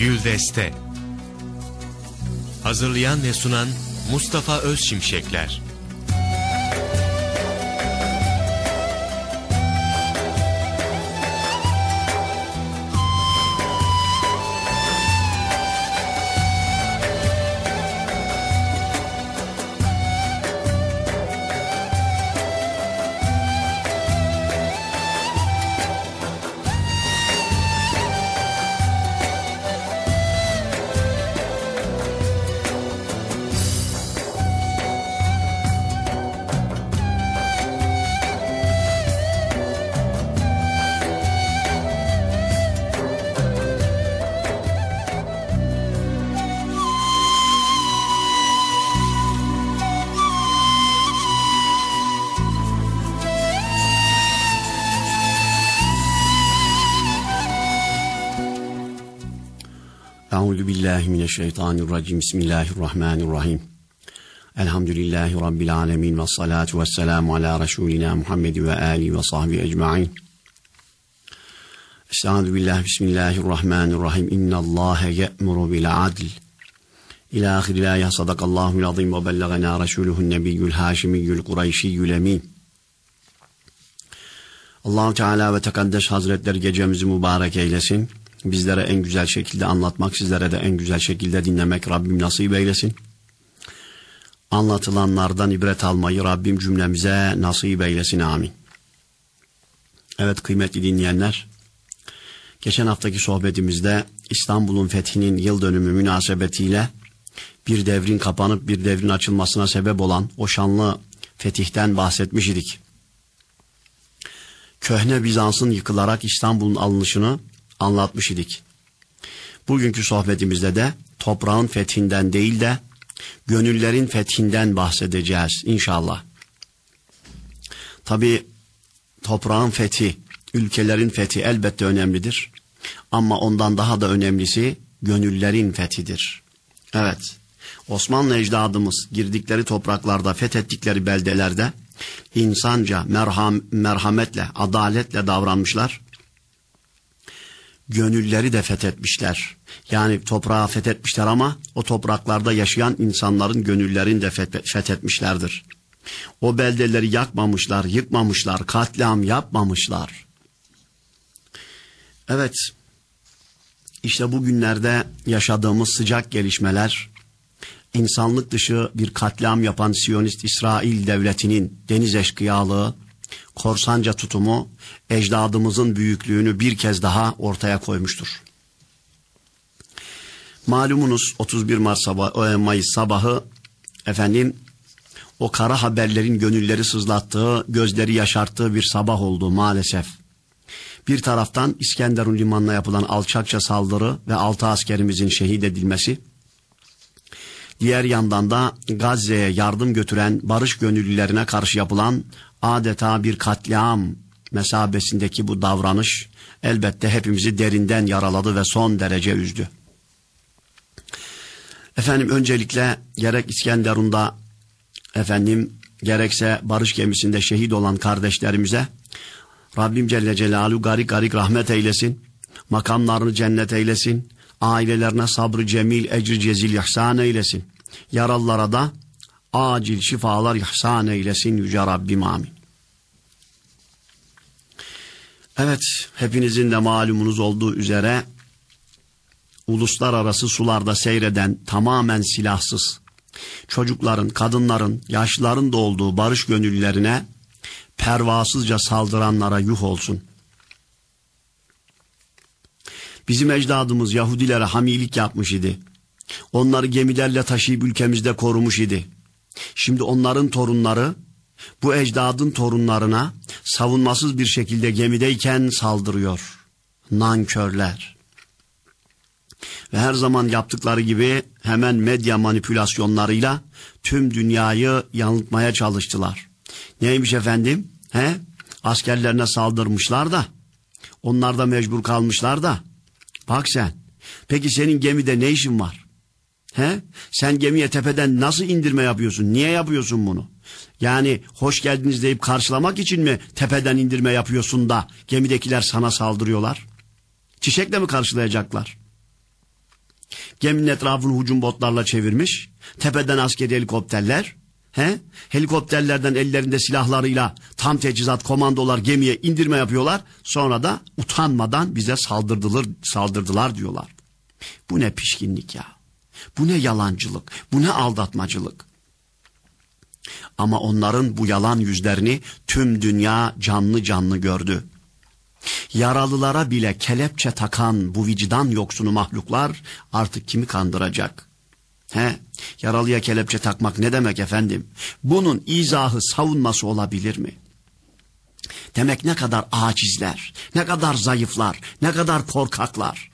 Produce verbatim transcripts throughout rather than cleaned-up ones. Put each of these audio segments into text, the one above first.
Güldeste. Hazırlayan ve sunan Mustafa Özşimşekler. Euzu billahi mineşşeytanirracim. Bismillahirrahmanirrahim. Elhamdülillahi rabbil alamin ve salatu vesselamu ala resulina Muhammed ve ali ve sahbi ecmaîn. Estağfirullah billahi bismillahirrahmanirrahim. İnnallâhe ye'muru bil adl. İlâ ahiril âye. Sadakallâhu'l azîm ve belleganâ resûluhu'n nebiyyül hâşimiyyül kureyşiyyül emîn. Allah-u Teala ve Tekaddes Hazretleri gecemizi mübarek eylesin. Bizlere en güzel şekilde anlatmak, sizlere de en güzel şekilde dinlemek Rabbim nasip eylesin. Anlatılanlardan ibret almayı Rabbim cümlemize nasip eylesin. Amin. Evet kıymetli dinleyenler, geçen haftaki sohbetimizde İstanbul'un fethinin yıl dönümü münasebetiyle bir devrin kapanıp bir devrin açılmasına sebep olan o şanlı fetihten bahsetmiş idik. Köhne Bizans'ın yıkılarak İstanbul'un alınışını anlatmış idik. Bugünkü sohbetimizde de toprağın fethinden değil de gönüllerin fethinden bahsedeceğiz inşallah. Tabi toprağın fethi, ülkelerin fethi elbette önemlidir. Ama ondan daha da önemlisi gönüllerin fethidir. Evet, Osmanlı ecdadımız girdikleri topraklarda, fethettikleri beldelerde insanca, merham, merhametle, adaletle davranmışlar. Gönülleri de fethetmişler. Yani toprağı fethetmişler ama o topraklarda yaşayan insanların gönüllerini de fethetmişlerdir. O beldeleri yakmamışlar, yıkmamışlar, katliam yapmamışlar. Evet, işte bugünlerde yaşadığımız sıcak gelişmeler, insanlık dışı bir katliam yapan Siyonist İsrail devletinin deniz eşkıyalığı, korsanca tutumu ecdadımızın büyüklüğünü bir kez daha ortaya koymuştur. Malumunuz otuz bir Mart sabah, Mayıs sabahı efendim o kara haberlerin gönülleri sızlattığı, gözleri yaşarttığı bir sabah oldu maalesef. Bir taraftan İskenderun limanına yapılan alçakça saldırı ve altı askerimizin şehit edilmesi, diğer yandan da Gazze'ye yardım götüren barış gönüllülerine karşı yapılan adeta bir katliam mesabesindeki bu davranış elbette hepimizi derinden yaraladı ve son derece üzdü. Efendim öncelikle gerek İskenderun'da efendim gerekse barış gemisinde şehit olan kardeşlerimize Rabbim Celle Celaluhu garik garik rahmet eylesin, makamlarını cennet eylesin, ailelerine sabrı cemil, ecri cezil ihsan eylesin. Yaralılara da acil şifalar ihsan eylesin Yüce Rabbim, amin. Evet, hepinizin de malumunuz olduğu üzere uluslararası sularda seyreden tamamen silahsız çocukların, kadınların, yaşlıların da olduğu barış gönüllülerine pervasızca saldıranlara yuh olsun. Bizim ecdadımız Yahudilere hamilik yapmış idi. Onları gemilerle taşıyıp ülkemizde korumuş idi. Şimdi onların torunları bu ecdadın torunlarına savunmasız bir şekilde gemideyken saldırıyor. Nankörler. Ve her zaman yaptıkları gibi hemen medya manipülasyonlarıyla tüm dünyayı yanıltmaya çalıştılar. Neymiş efendim? He? Askerlerine saldırmışlar da, onlar da mecbur kalmışlar da. Bak sen, peki senin gemide ne işin var? He? Sen gemiye tepeden nasıl indirme yapıyorsun? Niye yapıyorsun bunu? Yani hoş geldiniz deyip karşılamak için mi tepeden indirme yapıyorsun da gemidekiler sana saldırıyorlar? Çiçekle mi karşılayacaklar? Geminin etrafını hücum botlarla çevirmiş. Tepeden askeri helikopterler. He? Helikopterlerden ellerinde silahlarıyla tam teçhizat komandolar gemiye indirme yapıyorlar. Sonra da utanmadan bize saldırdılar, saldırdılar diyorlar. Bu ne pişkinlik ya. Bu ne yalancılık. Bu ne aldatmacılık. Ama onların bu yalan yüzlerini tüm dünya canlı canlı gördü. Yaralılara bile kelepçe takan bu vicdan yoksunu mahluklar artık kimi kandıracak? He, yaralıya kelepçe takmak ne demek efendim? Bunun izahı, savunması olabilir mi? Demek ne kadar acizler, ne kadar zayıflar, ne kadar korkaklar.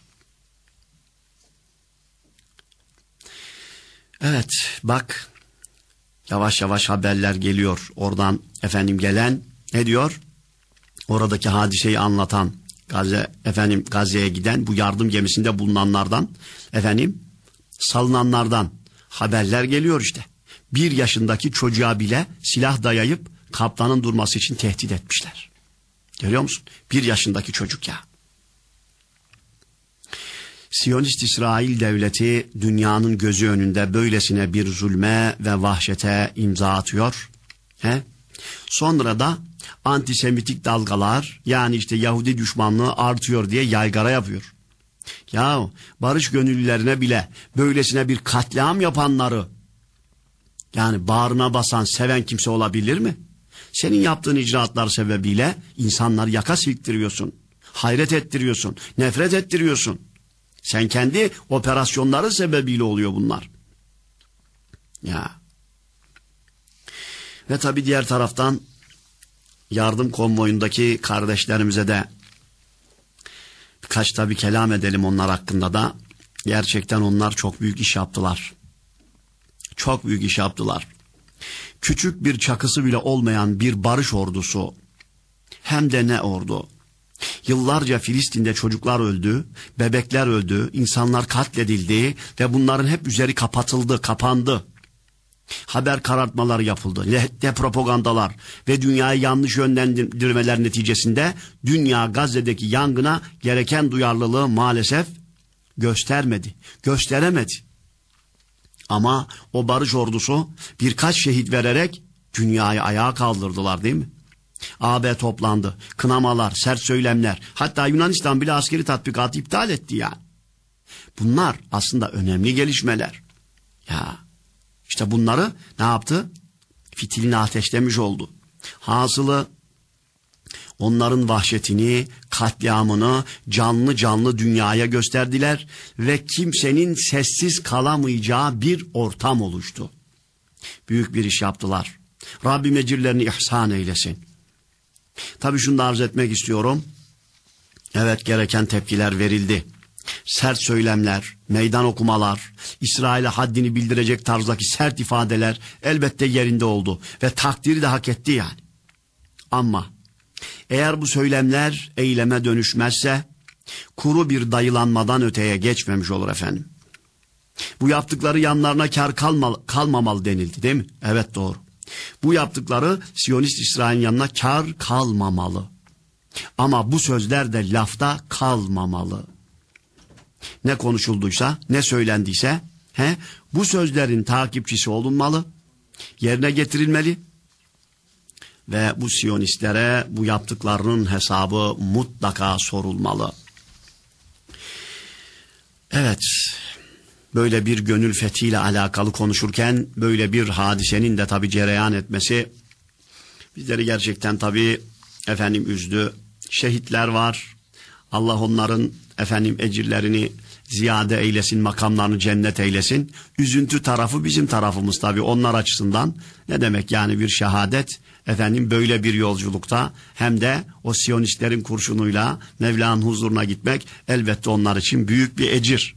Evet, bak yavaş yavaş haberler geliyor. Oradan efendim gelen ne diyor? Oradaki hadiseyi anlatan, Gazze efendim Gazze'ye giden bu yardım gemisinde bulunanlardan efendim salınanlardan haberler geliyor işte. Bir yaşındaki çocuğa bile silah dayayıp kaptanın durması için tehdit etmişler. Görüyor musun? Bir yaşındaki çocuk ya. Siyonist İsrail devleti dünyanın gözü önünde böylesine bir zulme ve vahşete imza atıyor. He? Sonra da antisemitik dalgalar, yani işte Yahudi düşmanlığı artıyor diye yaygara yapıyor. Ya barış gönüllülerine bile böylesine bir katliam yapanları, yani bağrına basan, seven kimse olabilir mi? Senin yaptığın icraatlar sebebiyle insanlar yaka silktiriyorsun, hayret ettiriyorsun, nefret ettiriyorsun. Sen kendi operasyonları sebebiyle oluyor bunlar. Ya. Ve tabii diğer taraftan yardım konvoyundaki kardeşlerimize de birkaç tabii kelam edelim onlar hakkında da. Gerçekten onlar çok büyük iş yaptılar. Çok büyük iş yaptılar. Küçük bir çakısı bile olmayan bir barış ordusu. Hem de ne ordu. Yıllarca Filistin'de çocuklar öldü, bebekler öldü, insanlar katledildi ve bunların hep üzeri kapatıldı, kapandı. Haber karartmaları yapıldı, lehte propagandalar ve dünyayı yanlış yönlendirmeler neticesinde dünya Gazze'deki yangına gereken duyarlılığı maalesef göstermedi, gösteremedi. Ama o barış ordusu birkaç şehit vererek dünyayı ayağa kaldırdılar, değil mi? A B toplandı, kınamalar, sert söylemler, hatta Yunanistan bile askeri tatbikatı iptal etti yani. Bunlar aslında önemli gelişmeler. Ya işte bunları ne yaptı? Fitilini ateşlemiş oldu. Hasılı onların vahşetini, katliamını canlı canlı dünyaya gösterdiler ve kimsenin sessiz kalamayacağı bir ortam oluştu. Büyük bir iş yaptılar. Rabbim ecirlerini ihsan eylesin. Tabii şunu da arz etmek istiyorum. Evet, gereken tepkiler verildi. Sert söylemler, meydan okumalar, İsrail'e haddini bildirecek tarzdaki sert ifadeler elbette yerinde oldu ve takdiri de hak etti yani. Ama eğer bu söylemler eyleme dönüşmezse kuru bir dayılanmadan öteye geçmemiş olur efendim. Bu yaptıkları yanlarına kar kalmalı, kalmamalı denildi, değil mi? Evet, doğru. Bu yaptıkları Siyonist İsrail'in yanına kar kalmamalı. Ama bu sözler de lafta kalmamalı. Ne konuşulduysa, ne söylendiyse, he, bu sözlerin takipçisi olunmalı, yerine getirilmeli ve bu Siyonistlere bu yaptıklarının hesabı mutlaka sorulmalı. Evet, böyle bir gönül fethiyle alakalı konuşurken böyle bir hadisenin de tabii cereyan etmesi bizleri gerçekten tabii efendim üzdü. Şehitler var. Allah onların efendim ecirlerini ziyade eylesin, makamlarını cennet eylesin. Üzüntü tarafı bizim tarafımız tabii onlar açısından. Ne demek yani bir şehadet efendim böyle bir yolculukta, hem de o Siyonistlerin kurşunuyla Mevla'nın huzuruna gitmek elbette onlar için büyük bir ecir.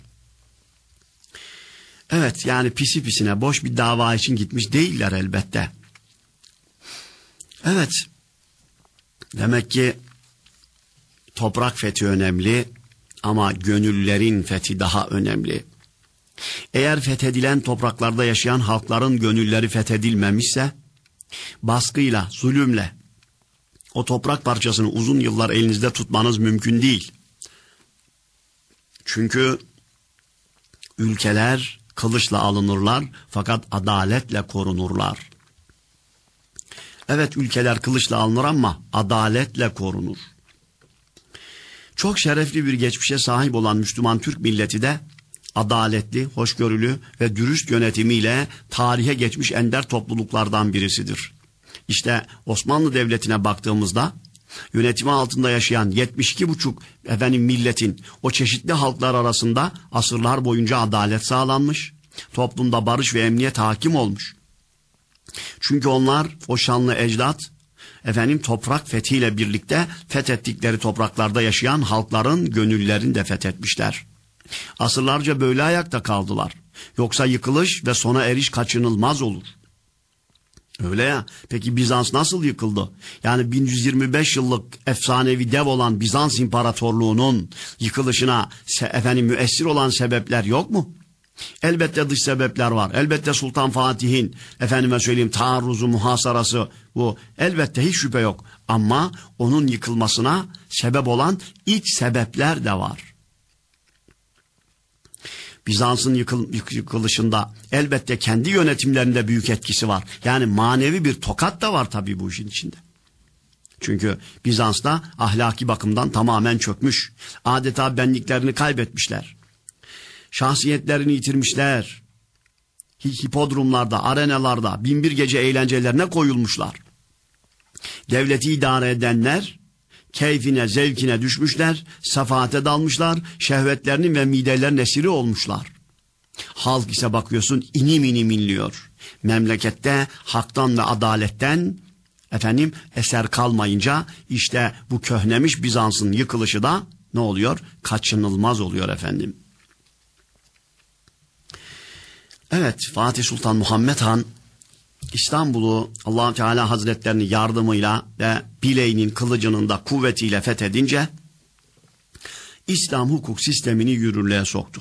Evet, yani pisi pisine boş bir dava için gitmiş değiller elbette. Evet, demek ki toprak fethi önemli ama gönüllerin fethi daha önemli. Eğer fethedilen topraklarda yaşayan halkların gönülleri fethedilmemişse, baskıyla, zulümle o toprak parçasını uzun yıllar elinizde tutmanız mümkün değil. Çünkü Ülkeler kılıçla alınırlar fakat adaletle korunurlar. Evet, ülkeler kılıçla alınır ama adaletle korunur. Çok şerefli bir geçmişe sahip olan Müslüman Türk milleti de adaletli, hoşgörülü ve dürüst yönetimiyle tarihe geçmiş ender topluluklardan birisidir. İşte Osmanlı Devleti'ne baktığımızda yönetimi altında yaşayan yetmiş iki buçuk efendim milletin o çeşitli halklar arasında asırlar boyunca adalet sağlanmış. Toplumda barış ve emniyet hakim olmuş. Çünkü onlar o şanlı ecdat efendim toprak fethiyle birlikte fethettikleri topraklarda yaşayan halkların gönüllerini de fethetmişler. Asırlarca böyle ayakta kaldılar. Yoksa yıkılış ve sona eriş kaçınılmaz olur. Öyle ya. Peki Bizans nasıl yıkıldı? Yani bin yüz yirmi beş yıllık efsanevi dev olan Bizans İmparatorluğu'nun yıkılışına efendim müessir olan sebepler yok mu? Elbette dış sebepler var. Elbette Sultan Fatih'in efendime söyleyeyim taarruzu, muhasarası, bu elbette hiç şüphe yok. Ama onun yıkılmasına sebep olan iç sebepler de var. Bizans'ın yıkıl, yıkılışında elbette kendi yönetimlerinde büyük etkisi var. Yani manevi bir tokat da var tabii bu işin içinde. Çünkü Bizans'ta ahlaki bakımdan tamamen çökmüş. Adeta benliklerini kaybetmişler. Şahsiyetlerini yitirmişler. Hipodromlarda, arenalarda binbir gece eğlencelerine koyulmuşlar. Devleti idare edenler keyfine, zevkine düşmüşler, sefaate dalmışlar, şehvetlerinin ve midelerinin esiri olmuşlar. Halk ise bakıyorsun inim inim inliyor. Memlekette haktan ve adaletten efendim eser kalmayınca işte bu köhnemiş Bizans'ın yıkılışı da ne oluyor? Kaçınılmaz oluyor efendim. Evet, Fatih Sultan Muhammed Han İstanbul'u Allah Teala Hazretlerinin yardımıyla ve bileğinin kılıcının da kuvvetiyle fethedince İslam hukuk sistemini yürürlüğe soktu.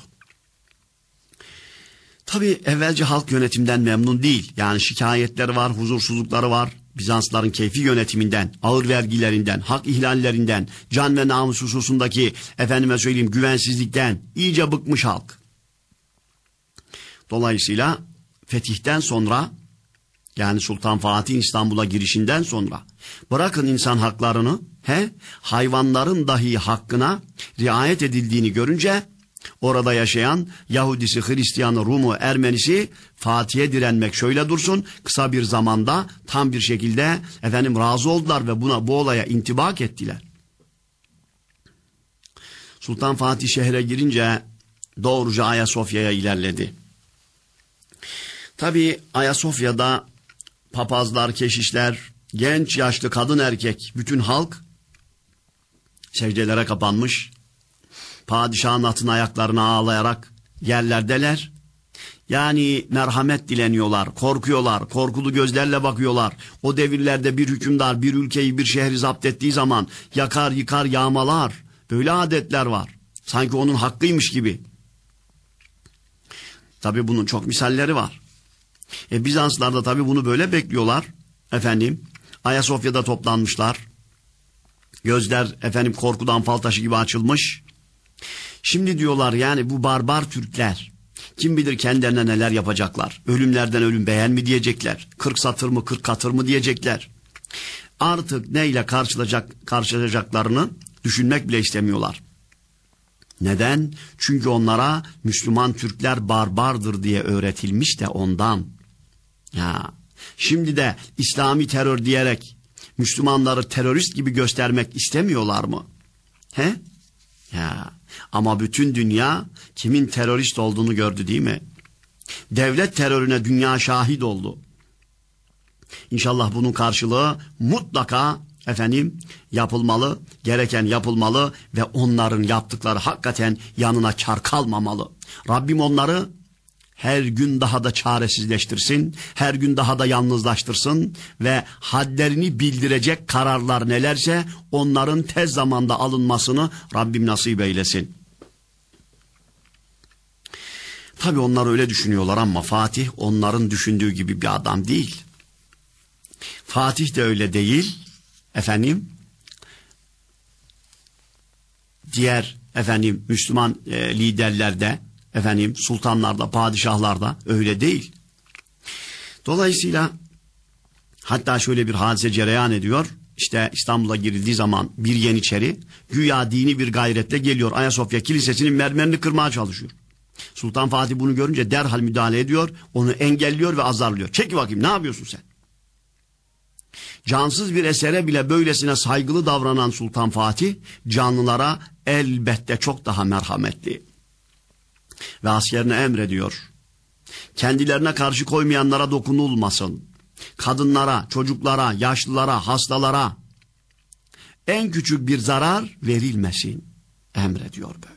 Tabii evvelce halk yönetimden memnun değil. Yani şikayetleri var, huzursuzlukları var. Bizansların keyfi yönetiminden, ağır vergilerinden, hak ihlallerinden, can ve namus hususundaki efendime söyleyeyim güvensizlikten iyice bıkmış halk. Dolayısıyla fetihten sonra yani Sultan Fatih'in İstanbul'a girişinden sonra bırakın insan haklarını, he, hayvanların dahi hakkına riayet edildiğini görünce orada yaşayan Yahudisi, Hristiyanı, Rumu, Ermenisi Fatih'e direnmek şöyle dursun kısa bir zamanda tam bir şekilde efendim razı oldular ve buna bu olaya intibak ettiler. Sultan Fatih şehre girince doğruca Ayasofya'ya ilerledi. Tabii Ayasofya'da papazlar, keşişler, genç, yaşlı, kadın, erkek, bütün halk secdelere kapanmış. Padişahın atın ayaklarına ağlayarak yerlerdeler. Yani merhamet dileniyorlar, korkuyorlar, korkulu gözlerle bakıyorlar. O devirlerde bir hükümdar bir ülkeyi, bir şehri zapt ettiği zaman yakar, yıkar, yağmalar. Böyle adetler var. Sanki onun hakkıymış gibi. Tabii bunun çok misalleri var. E, Bizanslar da tabii bunu böyle bekliyorlar. Efendim, Ayasofya'da toplanmışlar. Gözler efendim korkudan fal taşı gibi açılmış. Şimdi diyorlar yani bu barbar Türkler kim bilir kendilerine neler yapacaklar. Ölümlerden ölüm beğen mi diyecekler. Kırk satır mı kırk katır mı diyecekler. Artık neyle karşılayacak, karşılayacaklarını düşünmek bile istemiyorlar. Neden? Çünkü onlara Müslüman Türkler barbardır diye öğretilmiş de ondan. Ya, şimdi de İslami terör diyerek Müslümanları terörist gibi göstermek istemiyorlar mı? He? Ya, ama bütün dünya kimin terörist olduğunu gördü değil mi? Devlet terörüne dünya şahit oldu. İnşallah bunun karşılığı mutlaka efendim yapılmalı, gereken yapılmalı ve onların yaptıkları hakikaten yanına kar kalmamalı. Rabbim onları her gün daha da çaresizleştirsin, her gün daha da yalnızlaştırsın ve hadlerini bildirecek kararlar nelerse onların tez zamanda alınmasını Rabbim nasip eylesin. Tabii onlar öyle düşünüyorlar ama Fatih onların düşündüğü gibi bir adam değil. Fatih de öyle değil. Efendim, diğer efendim Müslüman e, liderler de efendim sultanlarda, padişahlarda öyle değil. Dolayısıyla hatta şöyle bir hadise cereyan ediyor. İşte İstanbul'a girildiği zaman bir yeniçeri güya dini bir gayretle geliyor. Ayasofya Kilisesi'nin mermerini kırmaya çalışıyor. Sultan Fatih bunu görünce derhal müdahale ediyor. Onu engelliyor ve azarlıyor. Çek bakayım, ne yapıyorsun sen? Cansız bir esere bile böylesine saygılı davranan Sultan Fatih canlılara elbette çok daha merhametli. Ve askerine emrediyor. Kendilerine karşı koymayanlara dokunulmasın. Kadınlara, çocuklara, yaşlılara, hastalara en küçük bir zarar verilmesin emrediyor böyle.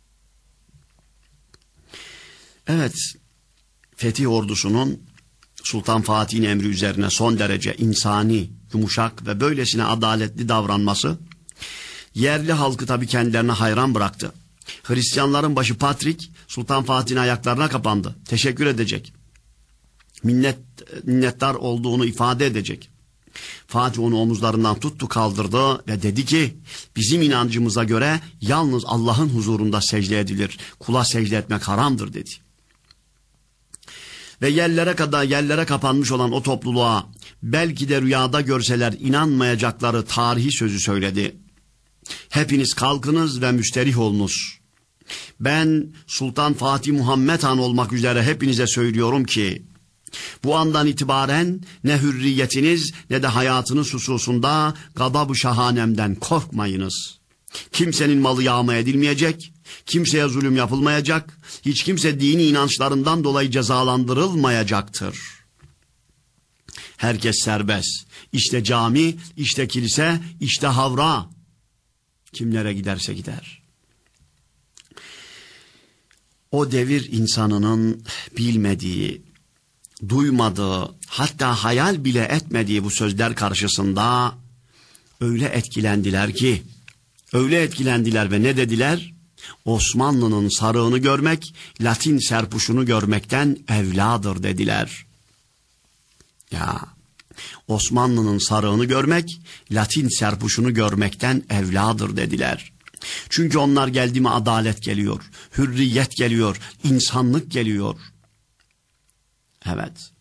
Evet, Fetih ordusunun Sultan Fatih'in emri üzerine son derece insani, yumuşak ve böylesine adaletli davranması yerli halkı tabii kendilerine hayran bıraktı. Hristiyanların başı Patrik Sultan Fatih'in ayaklarına kapandı. Teşekkür edecek. Minnet, minnettar olduğunu ifade edecek. Fatih onu omuzlarından tuttu, kaldırdı ve dedi ki bizim inancımıza göre yalnız Allah'ın huzurunda secde edilir. Kula secde etmek haramdır dedi. Ve yerlere kadar yerlere kapanmış olan o topluluğa belki de rüyada görseler inanmayacakları tarihi sözü söyledi. Hepiniz kalkınız ve müsterih olunuz. Ben Sultan Fatih Muhammed Han olmak üzere hepinize söylüyorum ki bu andan itibaren ne hürriyetiniz ne de hayatınız hususunda gadab-ı şahanemden korkmayınız. Kimsenin malı yağma edilmeyecek, kimseye zulüm yapılmayacak, hiç kimse dini inançlarından dolayı cezalandırılmayacaktır. Herkes serbest. İşte cami, işte kilise, işte havra. Kimlere giderse gider. O devir insanının bilmediği, duymadığı, hatta hayal bile etmediği bu sözler karşısında öyle etkilendiler ki, öyle etkilendiler ve ne dediler? Osmanlı'nın sarığını görmek, Latin serpuşunu görmekten evladır dediler. Ya, Osmanlı'nın sarığını görmek, Latin serpuşunu görmekten evladır dediler. Çünkü onlar geldi mi adalet geliyor, hürriyet geliyor, insanlık geliyor. Evet.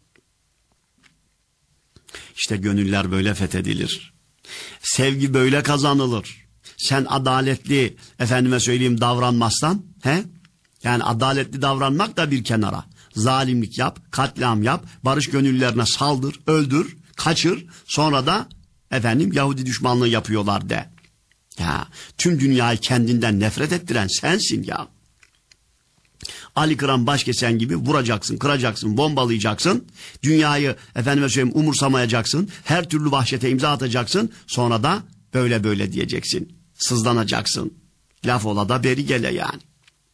İşte gönüller böyle fethedilir. Sevgi böyle kazanılır. Sen adaletli, efendime söyleyeyim, davranmazsan, he? Yani adaletli davranmak da bir kenara. Zalimlik yap, katliam yap, barış gönüllerine saldır, öldür, kaçır, sonra da efendim Yahudi düşmanlığı yapıyorlar de. Ya, tüm dünyayı kendinden nefret ettiren sensin ya. Ali Kıran Başkesen gibi vuracaksın, kıracaksın, bombalayacaksın. Dünyayı efendime söyleyeyim umursamayacaksın. Her türlü vahşete imza atacaksın. Sonra da böyle böyle diyeceksin. Sızlanacaksın. Laf ola da beri gele yani.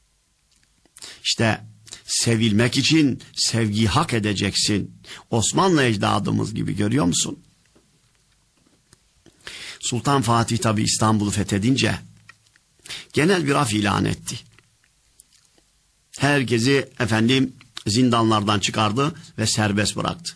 İşte sevilmek için sevgiyi hak edeceksin. Osmanlı ecdadımız gibi, görüyor musun? Sultan Fatih tabi İstanbul'u fethedince genel bir af ilan etti. Herkesi efendim zindanlardan çıkardı ve serbest bıraktı.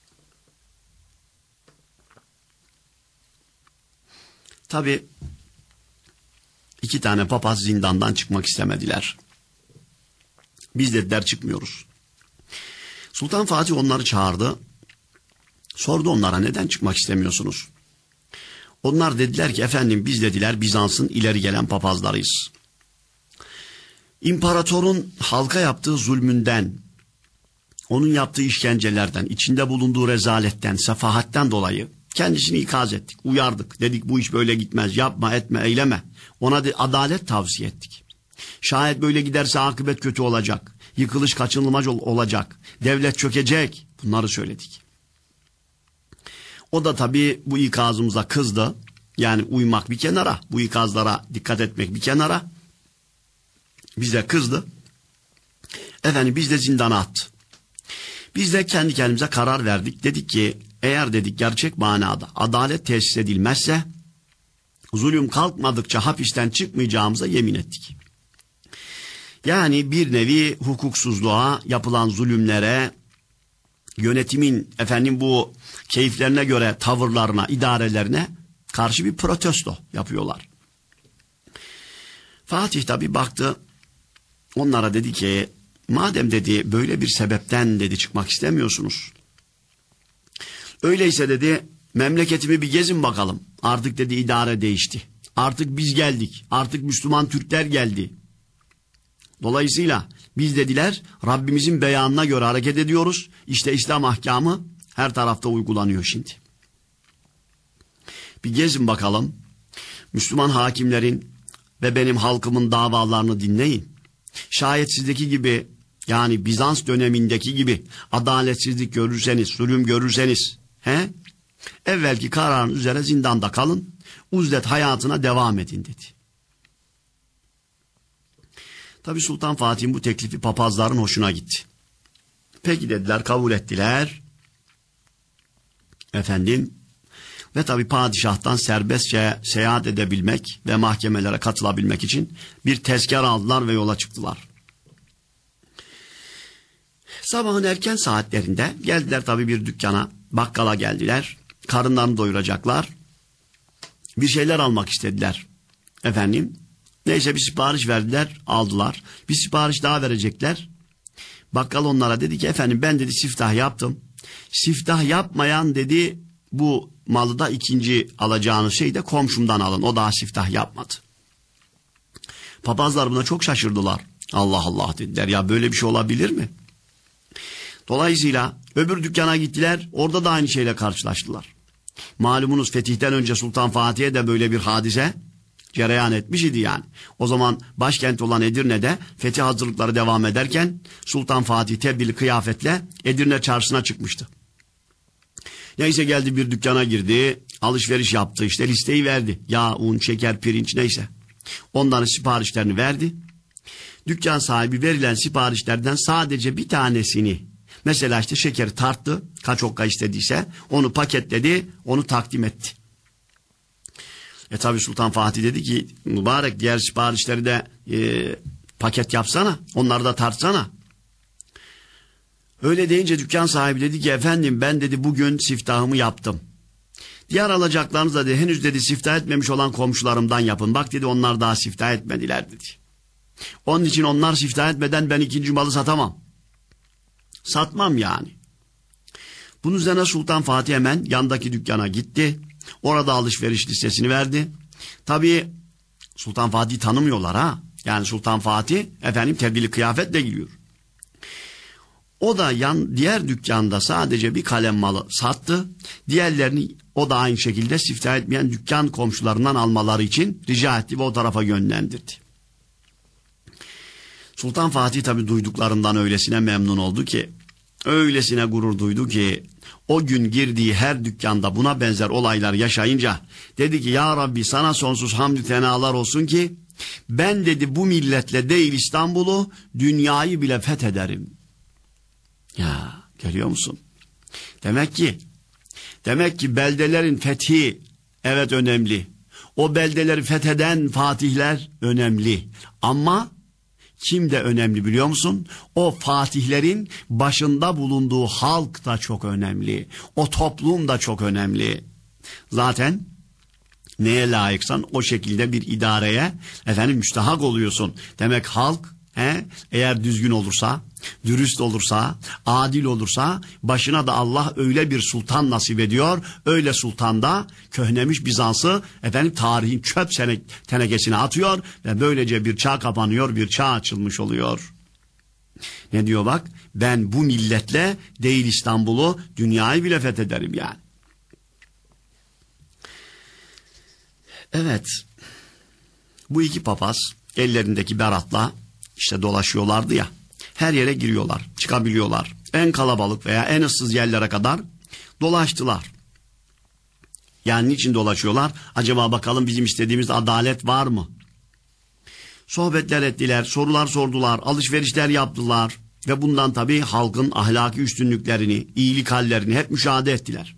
Tabi iki tane papaz zindandan çıkmak istemediler. Biz dediler çıkmıyoruz. Sultan Fatih onları çağırdı. Sordu onlara, neden çıkmak istemiyorsunuz? Onlar dediler ki efendim biz dediler Bizans'ın ileri gelen papazlarıyız. İmparatorun halka yaptığı zulmünden, onun yaptığı işkencelerden, içinde bulunduğu rezaletten, sefahatten dolayı kendisini ikaz ettik, uyardık. Dedik bu iş böyle gitmez, yapma, etme, eyleme. Ona de adalet tavsiye ettik. Şayet böyle giderse akıbet kötü olacak, yıkılış kaçınılmaz olacak, devlet çökecek. Bunları söyledik. O da tabii bu ikazımıza kızdı. Yani uymak bir kenara, bu ikazlara dikkat etmek bir kenara. Bize kızdı. Efendim biz de zindana attı. Biz de kendi kendimize karar verdik. Dedik ki eğer dedik gerçek manada adalet tesis edilmezse, zulüm kalkmadıkça hapisten çıkmayacağımıza yemin ettik. Yani bir nevi hukuksuzluğa, yapılan zulümlere, yönetimin efendim bu keyiflerine göre tavırlarına, idarelerine karşı bir protesto yapıyorlar. Fatih tabi baktı, onlara dedi ki Madem dedi böyle bir sebepten dedi çıkmak istemiyorsunuz. Öyleyse dedi memleketimi bir gezin bakalım. Artık dedi idare değişti. Artık biz geldik. Artık Müslüman Türkler geldi. Dolayısıyla biz dediler Rabbimizin beyanına göre hareket ediyoruz. İşte İslam ahkamı her tarafta uygulanıyor şimdi. Bir gezin bakalım. Müslüman hakimlerin ve benim halkımın davalarını dinleyin. Şayet sizdeki gibi yani Bizans dönemindeki gibi adaletsizlik görürseniz, zulüm görürseniz, he? evvelki kararın üzere zindanda kalın, uzlet hayatına devam edin dedi. Tabi Sultan Fatih'in bu teklifi papazların hoşuna gitti. Peki dediler, kabul ettiler. Efendim, ve tabi padişahtan serbestçe seyahat edebilmek ve mahkemelere katılabilmek için bir tezkere aldılar ve yola çıktılar. Sabahın erken saatlerinde geldiler tabi bir dükkana, bakkala geldiler. Karınlarını doyuracaklar. Bir şeyler almak istediler. Efendim, neyse bir sipariş verdiler, aldılar. Bir sipariş daha verecekler. Bakkal onlara dedi ki efendim ben dedi siftah yaptım. Siftah yapmayan dedi bu malı da ikinci alacağınız şey de komşumdan alın. O daha siftah yapmadı. Papazlar buna çok şaşırdılar. Allah Allah dediler, ya böyle bir şey olabilir mi? Dolayısıyla öbür dükkana gittiler, orada da aynı şeyle karşılaştılar. Malumunuz fetihten önce Sultan Fatih'e de böyle bir hadise cereyan etmiş idi yani. O zaman başkent olan Edirne'de fetih hazırlıkları devam ederken Sultan Fatih tebdili kıyafetle Edirne çarşısına çıkmıştı. Neyse geldi bir dükkana girdi, alışveriş yaptı, işte listeyi verdi. Yağ, un, şeker, pirinç neyse. Onların siparişlerini verdi. Dükkan sahibi verilen siparişlerden sadece bir tanesini, mesela işte şekeri tarttı, kaç okka istediyse onu paketledi, onu takdim etti. E tabi Sultan Fatih dedi ki mübarek diğer siparişleri de e, paket yapsana, onları da tartsana. Öyle deyince dükkan sahibi dedi ki efendim ben dedi bugün siftahımı yaptım. Diğer alacaklarınız da dedi, henüz dedi siftah etmemiş olan komşularımdan yapın. Bak dedi onlar daha siftah etmediler dedi. Onun için onlar siftah etmeden ben ikinci malı satamam. Satmam yani. Bunun üzerine Sultan Fatih hemen yandaki dükkana gitti. Orada alışveriş listesini verdi. Tabii Sultan Fatih tanımıyorlar ha. Yani Sultan Fatih efendim tebdili kıyafetle gidiyor. O da yan, diğer dükkanda sadece bir kalem malı sattı. Diğerlerini o da aynı şekilde siftah etmeyen dükkan komşularından almaları için rica etti ve o tarafa yönlendirdi. Sultan Fatih tabi duyduklarından öylesine memnun oldu ki, öylesine gurur duydu ki, o gün girdiği her dükkanda buna benzer olaylar yaşayınca dedi ki ya Rabbi sana sonsuz hamdü tenalar olsun ki ben dedi bu milletle değil İstanbul'u dünyayı bile fethederim. Ya görüyor musun? Demek ki demek ki beldelerin fethi evet önemli. O beldeleri fetheden fatihler önemli. Ama kim de önemli biliyor musun? O fatihlerin başında bulunduğu halk da çok önemli. O toplum da çok önemli. Zaten neye layıksan o şekilde bir idareye efendim müstahak oluyorsun. Demek halk he, eğer düzgün olursa, dürüst olursa, adil olursa başına da Allah öyle bir sultan nasip ediyor. Öyle sultan da köhnemiş Bizans'ı efendim tarihin çöp tenekesine atıyor ve böylece bir çağ kapanıyor, bir çağ açılmış oluyor. Ne diyor bak? Ben bu milletle değil İstanbul'u dünyayı bile fethederim yani. Evet. Bu iki papaz ellerindeki beratla işte dolaşıyorlardı ya. Her yere giriyorlar, çıkabiliyorlar. En kalabalık veya en ıssız yerlere kadar dolaştılar. Yani niçin dolaşıyorlar? Acaba bakalım bizim istediğimiz adalet var mı? Sohbetler ettiler, sorular sordular, alışverişler yaptılar. Ve bundan tabii halkın ahlaki üstünlüklerini, iyilik hallerini hep müşahede ettiler.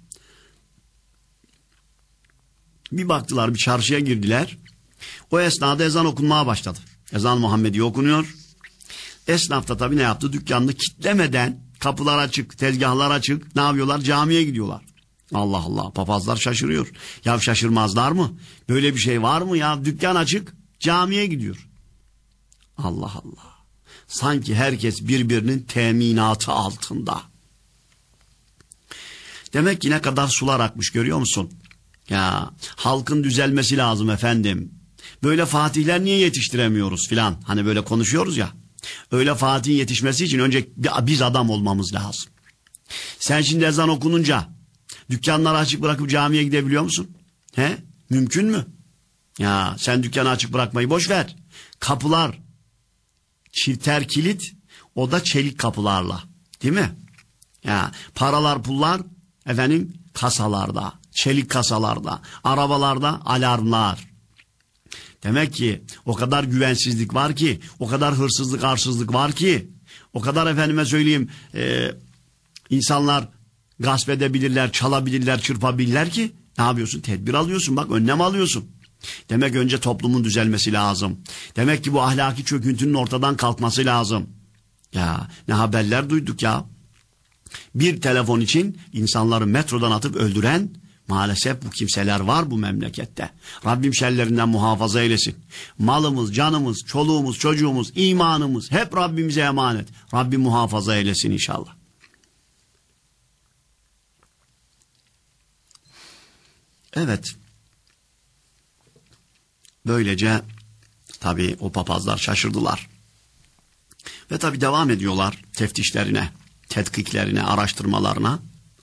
Bir baktılar, bir çarşıya girdiler. O esnada ezan okunmaya başladı. Ezan Muhammedi okunuyor. Esnaf da tabii ne yaptı? Dükkanını kitlemeden kapılar açık, tezgahlar açık. Ne yapıyorlar? Camiye gidiyorlar. Allah Allah, papazlar şaşırıyor. Ya şaşırmazlar mı? Böyle bir şey var mı ya? Dükkan açık, camiye gidiyor. Allah Allah. Sanki herkes birbirinin teminatı altında. Demek ki ne kadar sular akmış, görüyor musun? Ya halkın düzelmesi lazım efendim. Böyle fatihler niye yetiştiremiyoruz filan? Hani böyle konuşuyoruz ya. Öyle fatihin yetişmesi için önce biz adam olmamız lazım. Sen şimdi ezan okununca dükkanları açık bırakıp camiye gidebiliyor musun? He? Mümkün mü? Ya sen dükkanı açık bırakmayı boş ver. Kapılar çifter kilit, o da çelik kapılarla. Değil mi? Ya paralar, pullar efendim kasalarda, çelik kasalarda, arabalarda alarmlar. Demek ki o kadar güvensizlik var ki, o kadar hırsızlık, arsızlık var ki, o kadar efendime söyleyeyim e, insanlar gasp edebilirler, çalabilirler, çırpabilirler ki ne yapıyorsun? Tedbir alıyorsun, bak önlem alıyorsun. Demek önce toplumun düzelmesi lazım. Demek ki bu ahlaki çöküntünün ortadan kalkması lazım. Ya ne haberler duyduk ya. Bir telefon için insanları metrodan atıp öldüren maalesef bu kimseler var bu memlekette. Rabbim şerlerinden muhafaza eylesin. Malımız, canımız, çoluğumuz, çocuğumuz, imanımız hep Rabbimize emanet. Rabbim muhafaza eylesin inşallah. Evet. Böylece tabii o papazlar şaşırdılar. Ve tabii devam ediyorlar teftişlerine, tetkiklerine, araştırmalarına.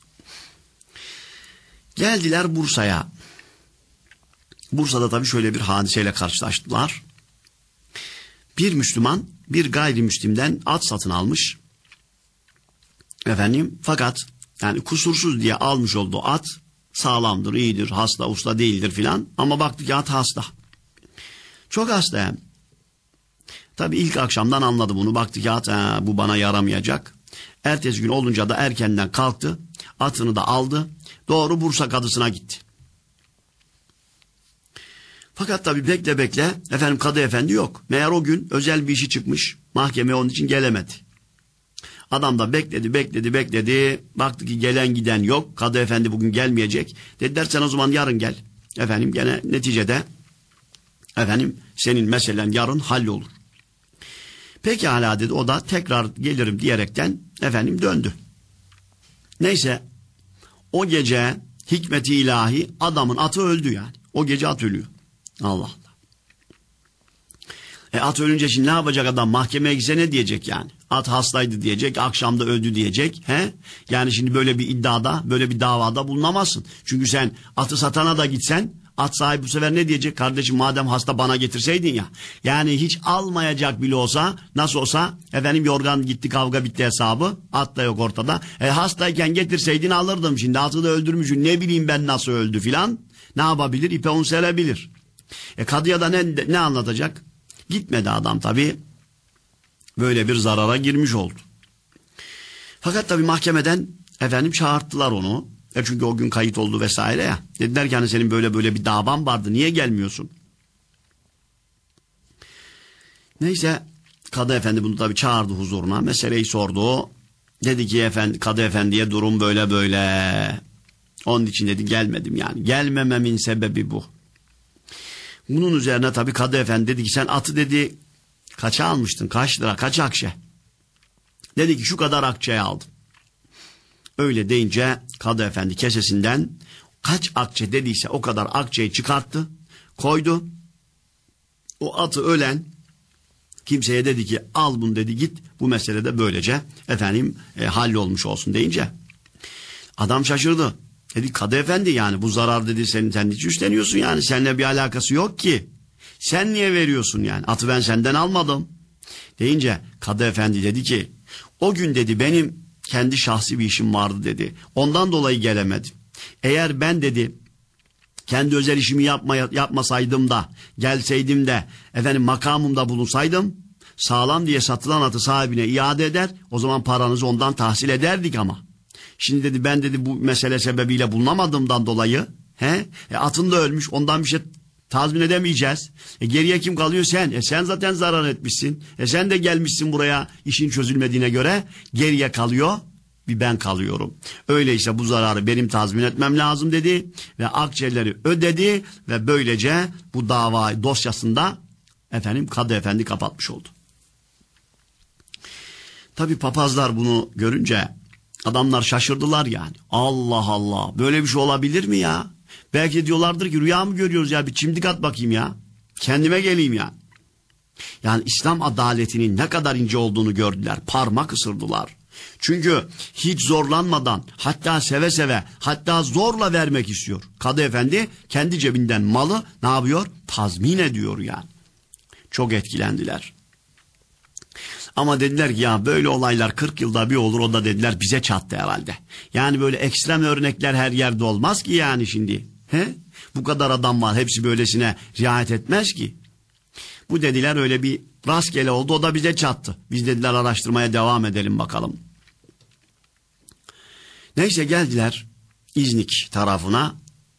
Geldiler Bursa'ya. Bursa'da tabii şöyle bir hadiseyle karşılaştılar. Bir Müslüman bir gayrimüslimden at satın almış. Efendim fakat yani kusursuz diye almış olduğu at sağlamdır, iyidir, hasta, usta değildir filan. Ama baktı ki at hasta. Çok hasta yani. Tabii ilk akşamdan anladı bunu. Baktı ki at bu bana yaramayacak. Ertesi gün olunca da erkenden kalktı. Atını da aldı. Doğru Bursa kadısına gitti. Fakat tabii bekle bekle efendim kadı efendi yok. Meğer o gün özel bir işi çıkmış. Mahkemeye onun için gelemedi. Adam da bekledi bekledi bekledi. Baktı ki gelen giden yok. Kadı efendi bugün gelmeyecek. Dediler sen o zaman yarın gel. Efendim gene neticede efendim senin meselen yarın hallolur. Pekala dedi, o da tekrar gelirim diyerekten efendim döndü. Neyse o gece hikmeti ilahi adamın atı öldü yani. O gece at ölüyor. Allah Allah. E at ölünce şimdi ne yapacak adam? Mahkemeye gitse ne diyecek yani? At hastaydı diyecek, akşamda öldü diyecek. He? Yani şimdi böyle bir iddiada, böyle bir davada bulunamazsın. Çünkü sen atı satana da gitsen, at sahibi bu sefer ne diyecek? Kardeşim madem hasta bana getirseydin ya. Yani hiç almayacak bile olsa, nasıl olsa efendim yorgan gitti, kavga bitti hesabı. At da yok ortada. E hastayken getirseydin alırdım, şimdi atı da öldürmüşsün. Ne bileyim ben nasıl öldü filan. Ne yapabilir? İpe un serebilir. E kadıya da ne, ne anlatacak? Gitmedi adam tabii. Böyle bir zarara girmiş oldu. Fakat tabii mahkemeden efendim çağırttılar onu. E çünkü o gün kayıt oldu vesaire ya. Dediler ki hani senin böyle böyle bir davan vardı, niye gelmiyorsun? Neyse kadı efendi bunu tabii çağırdı huzuruna. Meseleyi sordu. Dedi ki efendi, kadı efendiye durum böyle böyle. Onun için dedi gelmedim yani. Gelmememin sebebi bu. Bunun üzerine tabii kadı efendi dedi ki sen atı dedi kaça almıştın? Kaç lira? Kaç akçe? Dedi ki şu kadar akçeye aldım. Öyle deyince kadı efendi kesesinden kaç akçe dediyse o kadar akçeyi çıkarttı, koydu. O atı ölen kimseye dedi ki al bunu dedi, git bu meselede böylece efendim e, hallolmuş olsun deyince adam şaşırdı. Dedi kadı efendi yani bu zarar dedi senin, sen hiç üstleniyorsun yani, seninle bir alakası yok ki. Sen niye veriyorsun yani, atı ben senden almadım. Deyince kadı efendi dedi ki o gün dedi benim kendi şahsi bir işim vardı dedi. Ondan dolayı gelemedim. Eğer ben dedi kendi özel işimi yapma, yapmasaydım da gelseydim de efendim makamımda bulunsaydım sağlam diye satılan atı sahibine iade eder, o zaman paranızı ondan tahsil ederdik ama. Şimdi dedi ben dedi bu mesele sebebiyle bulunamadığımdan dolayı he, e, atın da ölmüş, ondan bir şey tazmin edemeyeceğiz. E, geriye kim kalıyor? Sen. E, sen zaten zarar etmişsin. E, sen de gelmişsin buraya işin çözülmediğine göre, geriye kalıyor bir ben kalıyorum. Öyleyse bu zararı benim tazmin etmem lazım dedi ve akçeleri ödedi ve böylece bu dava dosyasında efendim kadı efendi kapatmış oldu. Tabi papazlar bunu görünce adamlar şaşırdılar yani. Allah Allah, böyle bir şey olabilir mi ya? Belki diyorlardır ki rüya mı görüyoruz ya, bir çimdik at bakayım ya. Kendime geleyim ya. Yani İslam adaletinin ne kadar ince olduğunu gördüler. Parmak ısırdılar. Çünkü hiç zorlanmadan, hatta seve seve, hatta zorla vermek istiyor. Kadı efendi kendi cebinden malı ne yapıyor? Tazmin ediyor yani. Çok etkilendiler. Ama dediler ki ya böyle olaylar kırk yılda bir olur, o da dediler bize çattı herhalde. Yani böyle ekstrem örnekler her yerde olmaz ki yani şimdi. He? Bu kadar adam var, hepsi böylesine riayet etmez ki. Bu dediler öyle bir rastgele oldu, o da bize çattı. Biz dediler araştırmaya devam edelim bakalım. Neyse geldiler İznik tarafına.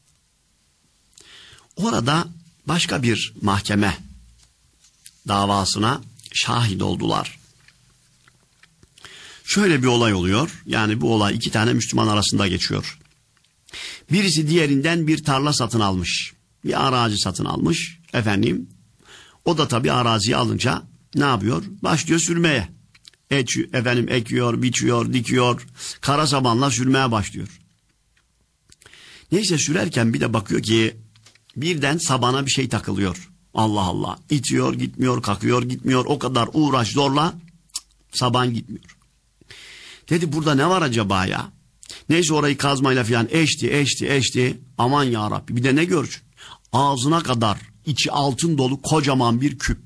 Orada başka bir mahkeme davasına şahit oldular. Şöyle bir olay oluyor. Yani bu olay iki tane Müslüman arasında geçiyor. Birisi diğerinden bir tarla satın almış. Bir arazi satın almış. Efendim, o da tabii araziyi alınca ne yapıyor? Başlıyor sürmeye. Ek, efendim ekiyor, biçiyor, dikiyor. Kara sabanla sürmeye başlıyor. Neyse sürerken bir de bakıyor ki birden sabana bir şey takılıyor. Allah Allah. İtiyor, gitmiyor, kakıyor, gitmiyor. O kadar uğraş zorla cık, saban gitmiyor. Dedi burada ne var acaba ya? Neyse orayı kazmayla falan eşti, eşti, eşti. Aman ya Rabbi, bir de ne görsün? Ağzına kadar içi altın dolu kocaman bir küp.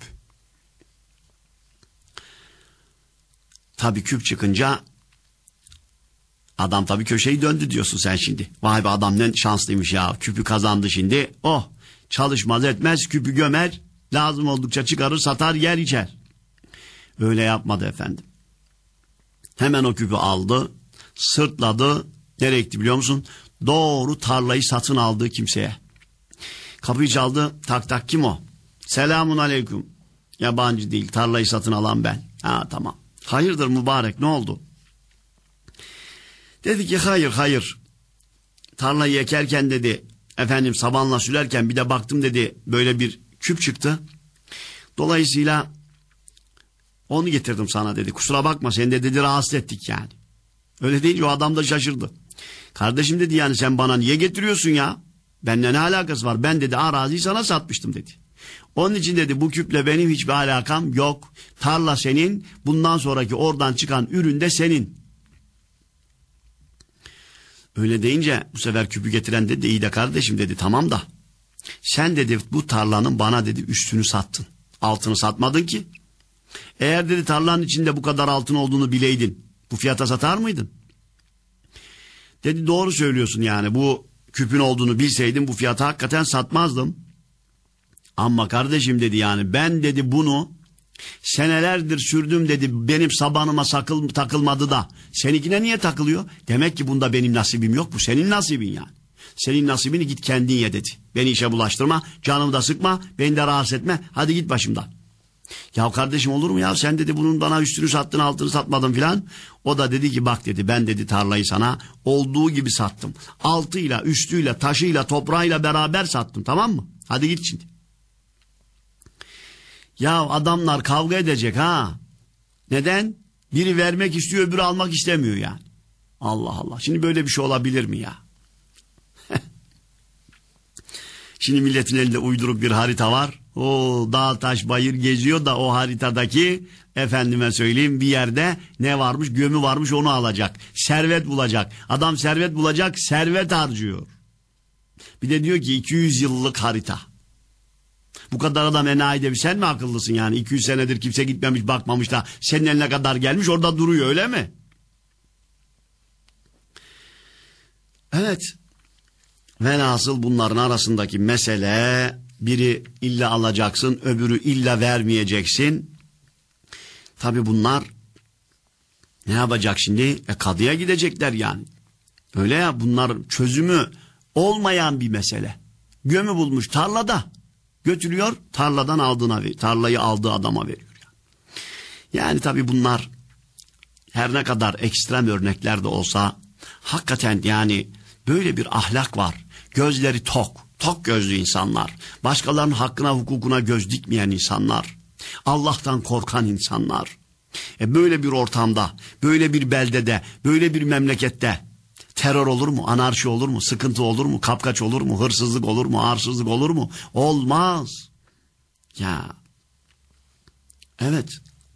Tabii küp çıkınca adam tabii köşeyi döndü diyorsun sen şimdi. Vay be, adam ne şanslıymış ya, küpü kazandı şimdi. Oh, çalışmaz etmez küpü gömer, lazım oldukça çıkarır satar yer içer. Öyle yapmadı efendim. Hemen o küpü aldı, sırtladı, nereye gitti biliyor musun? Doğru tarlayı satın aldığı kimseye. Kapıyı çaldı, tak tak, kim o? Selamun aleyküm. Yabancı değil, tarlayı satın alan ben. Ha tamam. Hayırdır mübarek, ne oldu? Dedi ki hayır hayır. Tarlayı ekerken dedi, efendim sabanla sürerken bir de baktım dedi, böyle bir küp çıktı. Dolayısıyla onu getirdim sana dedi. Kusura bakma, seni de dedi rahatsız ettik yani. Öyle deyince o adam da şaşırdı. Kardeşim dedi, yani sen bana niye getiriyorsun ya? Benimle ne alakası var? Ben dedi araziyi sana satmıştım dedi. Onun için dedi bu küple benim hiçbir alakam yok. Tarla senin, bundan sonraki oradan çıkan ürün de senin. Öyle deyince bu sefer küpü getiren dedi iyi de kardeşim dedi, tamam da sen dedi bu tarlanın bana dedi üstünü sattın. Altını satmadın ki. Eğer dedi tarlanın içinde bu kadar altın olduğunu bileydin, bu fiyata satar mıydın? Dedi doğru söylüyorsun, yani bu küpün olduğunu bilseydim bu fiyata hakikaten satmazdım. Ama kardeşim dedi, yani ben dedi bunu senelerdir sürdüm dedi, benim sabanıma sakıl, takılmadı da seninkine niye takılıyor? Demek ki bunda benim nasibim yok, bu senin nasibin yani. Senin nasibini git kendin ye dedi. Beni işe bulaştırma, canımı da sıkma, beni de rahatsız etme, hadi git başımdan. Ya kardeşim olur mu ya, sen dedi bunun bana üstünü sattın, altını satmadın filan. O da dedi ki bak dedi, ben dedi tarlayı sana olduğu gibi sattım. Altıyla, üstüyle, taşıyla, toprağıyla beraber sattım, tamam mı? Hadi git şimdi. Ya adamlar kavga edecek ha. Neden? Biri vermek istiyor, öbürü almak istemiyor yani. Allah Allah. Şimdi böyle bir şey olabilir mi ya? Şimdi milletin elinde uyduruk bir harita var. O dağ taş bayır geziyor da o haritadaki efendime söyleyeyim bir yerde ne varmış, gömü varmış, onu alacak. Servet bulacak. Adam servet bulacak, servet harcıyor. Bir de diyor ki iki yüz yıllık harita. Bu kadar adam enayide bir, sen mi akıllısın yani? iki yüz senedir kimse gitmemiş, bakmamış da senin eline kadar gelmiş orada duruyor, öyle mi? Evet. Velhasıl bunların arasındaki mesele, biri illa alacaksın, öbürü illa vermeyeceksin. Tabi bunlar ne yapacak şimdi? E kadıya gidecekler yani. Öyle ya, bunlar çözümü olmayan bir mesele. Gömü bulmuş tarlada. Götürüyor, tarladan aldığına, tarlayı aldığı adama veriyor. Yani, yani tabii bunlar her ne kadar ekstrem örnekler de olsa hakikaten yani böyle bir ahlak var. Gözleri tok, tok gözlü insanlar. Başkalarının hakkına, hukukuna göz dikmeyen insanlar. Allah'tan korkan insanlar. E böyle bir ortamda, böyle bir beldede, böyle bir memlekette terör olur mu? Anarşi olur mu? Sıkıntı olur mu? Kapkaç olur mu? Hırsızlık olur mu? Arsızlık olur mu? Olmaz. Ya. Evet.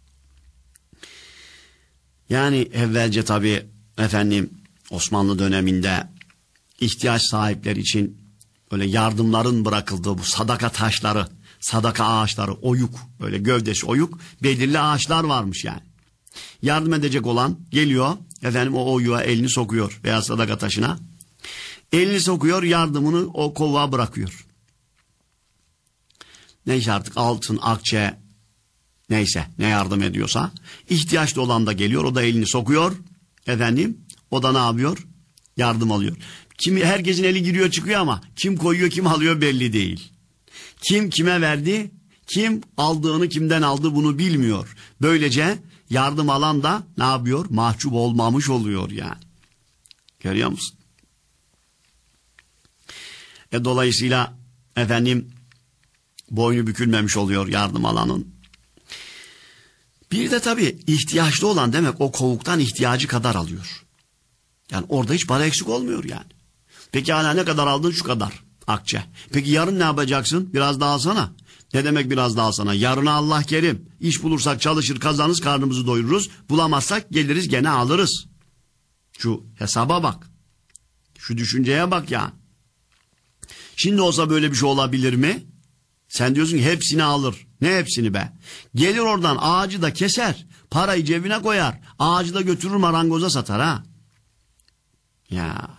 Yani evvelce tabii efendim Osmanlı döneminde ihtiyaç sahipleri için böyle yardımların bırakıldığı bu sadaka taşları, sadaka ağaçları, oyuk, böyle gövdesi oyuk, belirli ağaçlar varmış yani. Yardım edecek olan geliyor, efendim o oyuğa elini sokuyor veya sadaka taşına. Elini sokuyor, yardımını o kovuğa bırakıyor. Neyse artık altın, akçe, neyse ne yardım ediyorsa. İhtiyaçlı olan da geliyor, o da elini sokuyor. Efendim, o da ne yapıyor? Yardım alıyor. Kimi, herkesin eli giriyor çıkıyor ama kim koyuyor kim alıyor belli değil. Kim kime verdi, kim aldığını kimden aldı bunu bilmiyor. Böylece yardım alan da ne yapıyor? Mahcup olmamış oluyor yani. Görüyor musun? E dolayısıyla efendim boynu bükülmemiş oluyor yardım alanın. Bir de tabii ihtiyaçlı olan demek o kovuktan ihtiyacı kadar alıyor. Yani orada hiç para eksik olmuyor yani. Peki hala ne kadar aldın? Şu kadar akçe. Peki yarın ne yapacaksın? Biraz daha alsana. Ne demek biraz daha alsana? Yarına Allah kerim. İş bulursak çalışır kazanırız karnımızı doyururuz. Bulamazsak geliriz gene alırız. Şu hesaba bak. Şu düşünceye bak ya. Şimdi olsa böyle bir şey olabilir mi? Sen diyorsun ki hepsini alır. Ne hepsini be? Gelir oradan ağacı da keser. Parayı cebine koyar. Ağacı da götürür marangoza satar ha. Ya.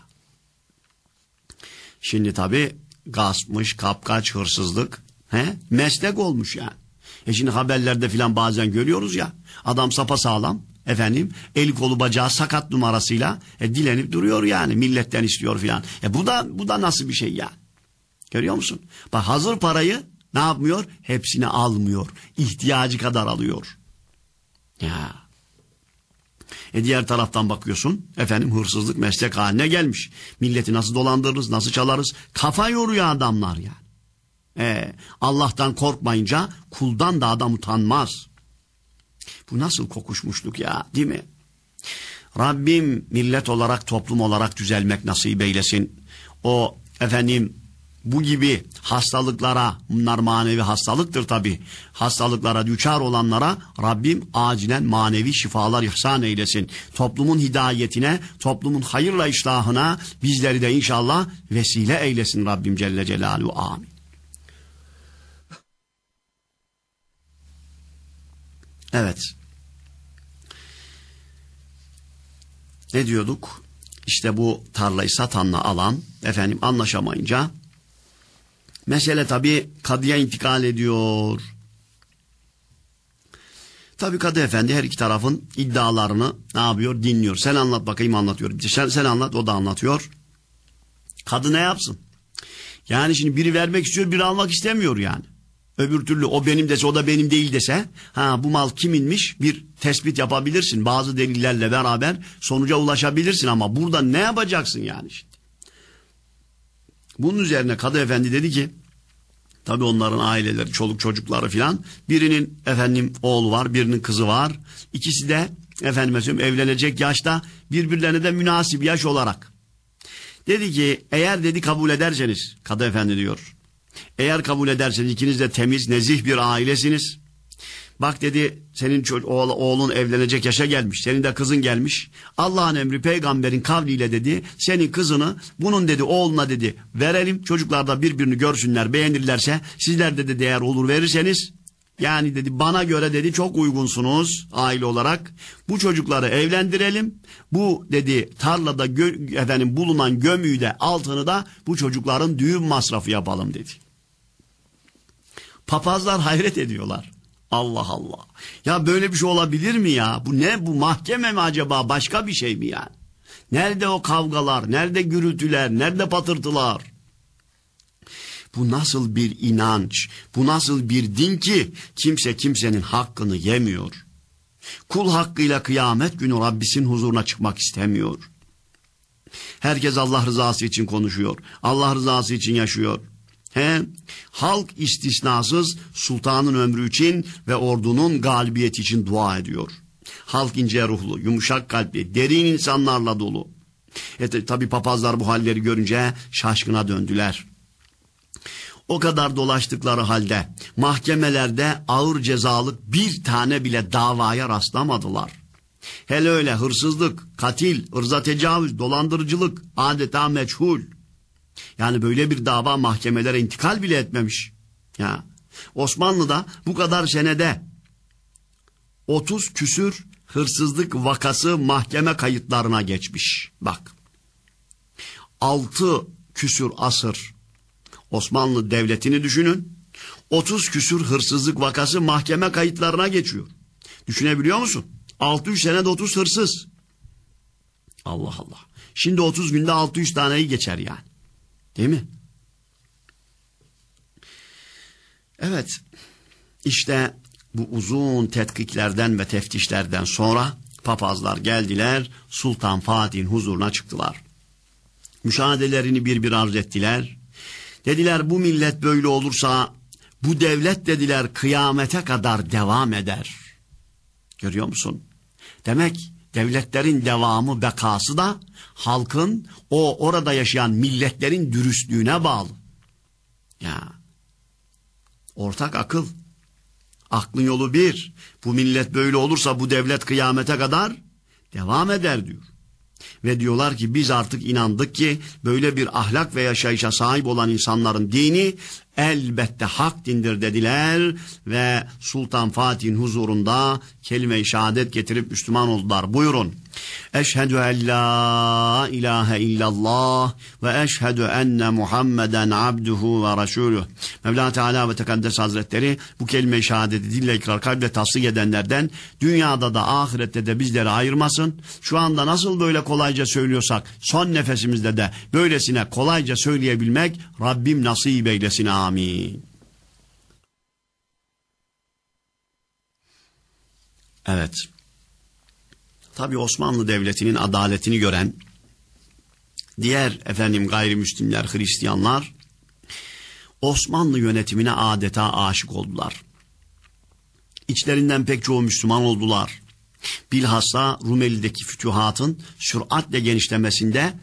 Şimdi tabii gaspmış, kapkaç, hırsızlık he? Meslek olmuş yani. E şimdi haberlerde filan bazen görüyoruz ya. Adam sapasağlam efendim eli kolu bacağı sakat numarasıyla e, dilenip duruyor yani. Milletten istiyor filan. E bu da bu da nasıl bir şey ya? Görüyor musun? Bak hazır parayı ne yapmıyor? Hepsini almıyor. İhtiyacı kadar alıyor. Ya. E diğer taraftan bakıyorsun efendim hırsızlık meslek haline gelmiş. Milleti nasıl dolandırırız, nasıl çalarız? Kafa yoruyor adamlar yani. E, Allah'tan korkmayınca kuldan da adam utanmaz. Bu nasıl kokuşmuşluk ya, değil mi? Rabbim millet olarak, toplum olarak düzelmek nasip eylesin. O efendim bu gibi hastalıklara, bunlar manevi hastalıktır tabi, hastalıklara düçar olanlara Rabbim acilen manevi şifalar ihsan eylesin. Toplumun hidayetine, toplumun hayırla islahına bizleri de inşallah vesile eylesin Rabbim Celle Celaluhu. Amin. Evet. Ne diyorduk? İşte bu tarlayı satanla alan efendim anlaşamayınca mesele tabii kadıya intikal ediyor. Tabii kadı efendi her iki tarafın iddialarını ne yapıyor? Dinliyor. Sen anlat bakayım, anlatıyor. Sen, sen anlat, o da anlatıyor. Kadı ne yapsın? Yani şimdi biri vermek istiyor, biri almak istemiyor yani. Öbür türlü o benim dese, o da benim değil dese, ha bu mal kiminmiş bir tespit yapabilirsin. Bazı delillerle beraber sonuca ulaşabilirsin ama burada ne yapacaksın yani şimdi? Bunun üzerine kadı efendi dedi ki, tabii onların aileleri, çoluk çocukları filan, birinin efendim oğlu var, birinin kızı var. İkisi de efendim söyleyeyim evlenecek yaşta, birbirlerine de münasip yaş olarak. Dedi ki eğer dedi kabul ederseniz, kadı efendi diyor, eğer kabul ederseniz ikiniz de temiz, nezih bir ailesiniz. Bak dedi senin oğul, oğlun evlenecek yaşa gelmiş, senin de kızın gelmiş. Allah'ın emri peygamberin kavliyle dedi senin kızını bunun dedi oğluna dedi verelim. Çocuklar da birbirini görsünler, beğenirlerse sizler de dedi eğer olur verirseniz. Yani dedi bana göre dedi çok uygunsunuz aile olarak. Bu çocukları evlendirelim. Bu dedi tarlada gö- efendim bulunan gömüyü de altını da bu çocukların düğün masrafı yapalım dedi. Papazlar hayret ediyorlar. Allah Allah. Ya böyle bir şey olabilir mi ya? Bu ne, bu mahkeme mi acaba, başka bir şey mi yani? Nerede o kavgalar, nerede gürültüler, nerede patırtılar? Bu nasıl bir inanç, bu nasıl bir din ki kimse kimsenin hakkını yemiyor. Kul hakkıyla kıyamet günü Rabbisinin huzuruna çıkmak istemiyor. Herkes Allah rızası için konuşuyor, Allah rızası için yaşıyor. He, halk istisnasız sultanın ömrü için ve ordunun galibiyeti için dua ediyor. Halk ince ruhlu, yumuşak kalpli, derin insanlarla dolu. E tabi papazlar bu halleri görünce şaşkına döndüler. O kadar dolaştıkları halde mahkemelerde ağır cezalık bir tane bile davaya rastlamadılar. Hele öyle hırsızlık, katil, ırza tecavüz, dolandırıcılık adeta meçhul. Yani böyle bir dava mahkemelere intikal bile etmemiş. Ya Osmanlı'da bu kadar senede otuz küsür hırsızlık vakası mahkeme kayıtlarına geçmiş. Bak. altı küsür asır Osmanlı Devleti'ni düşünün. otuz küsür hırsızlık vakası mahkeme kayıtlarına geçiyor. Düşünebiliyor musun? altı yüz senede otuz hırsız. Allah Allah. Şimdi otuz günde altı yüz taneyi geçer yani. Değil mi? Evet. İşte bu uzun tetkiklerden ve teftişlerden sonra papazlar geldiler, Sultan Fatih'in huzuruna çıktılar. Müşahedelerini bir bir arz ettiler. Dediler bu millet böyle olursa bu devlet dediler kıyamete kadar devam eder. Görüyor musun? Demek devletlerin devamı, bekası da halkın, o orada yaşayan milletlerin dürüstlüğüne bağlı. Ya ortak akıl. Aklın yolu bir. Bu millet böyle olursa bu devlet kıyamete kadar devam eder diyor. Ve diyorlar ki biz artık inandık ki böyle bir ahlak ve yaşayışa sahip olan insanların dini elbette hak dindir dediler ve Sultan Fatih'in huzurunda kelime-i şehadet getirip Müslüman oldular. Buyurun. Eşhedü en la ilahe illallah ve eşhedü enne Muhammeden abduhu ve resulüh. Mevla Teala ve Tekaddes Hazretleri bu kelime-i şehadeti dille ikrar kalple tasdik edenlerden dünyada da ahirette de bizleri ayırmasın. Şu anda nasıl böyle kolayca söylüyorsak son nefesimizde de böylesine kolayca söyleyebilmek Rabbim nasip eylesin. Amin. Evet. Tabi Osmanlı Devleti'nin adaletini gören diğer efendim gayrimüslimler, Hristiyanlar Osmanlı yönetimine adeta aşık oldular. İçlerinden pek çoğu Müslüman oldular. Bilhassa Rumeli'deki fütühatın süratle genişlemesinde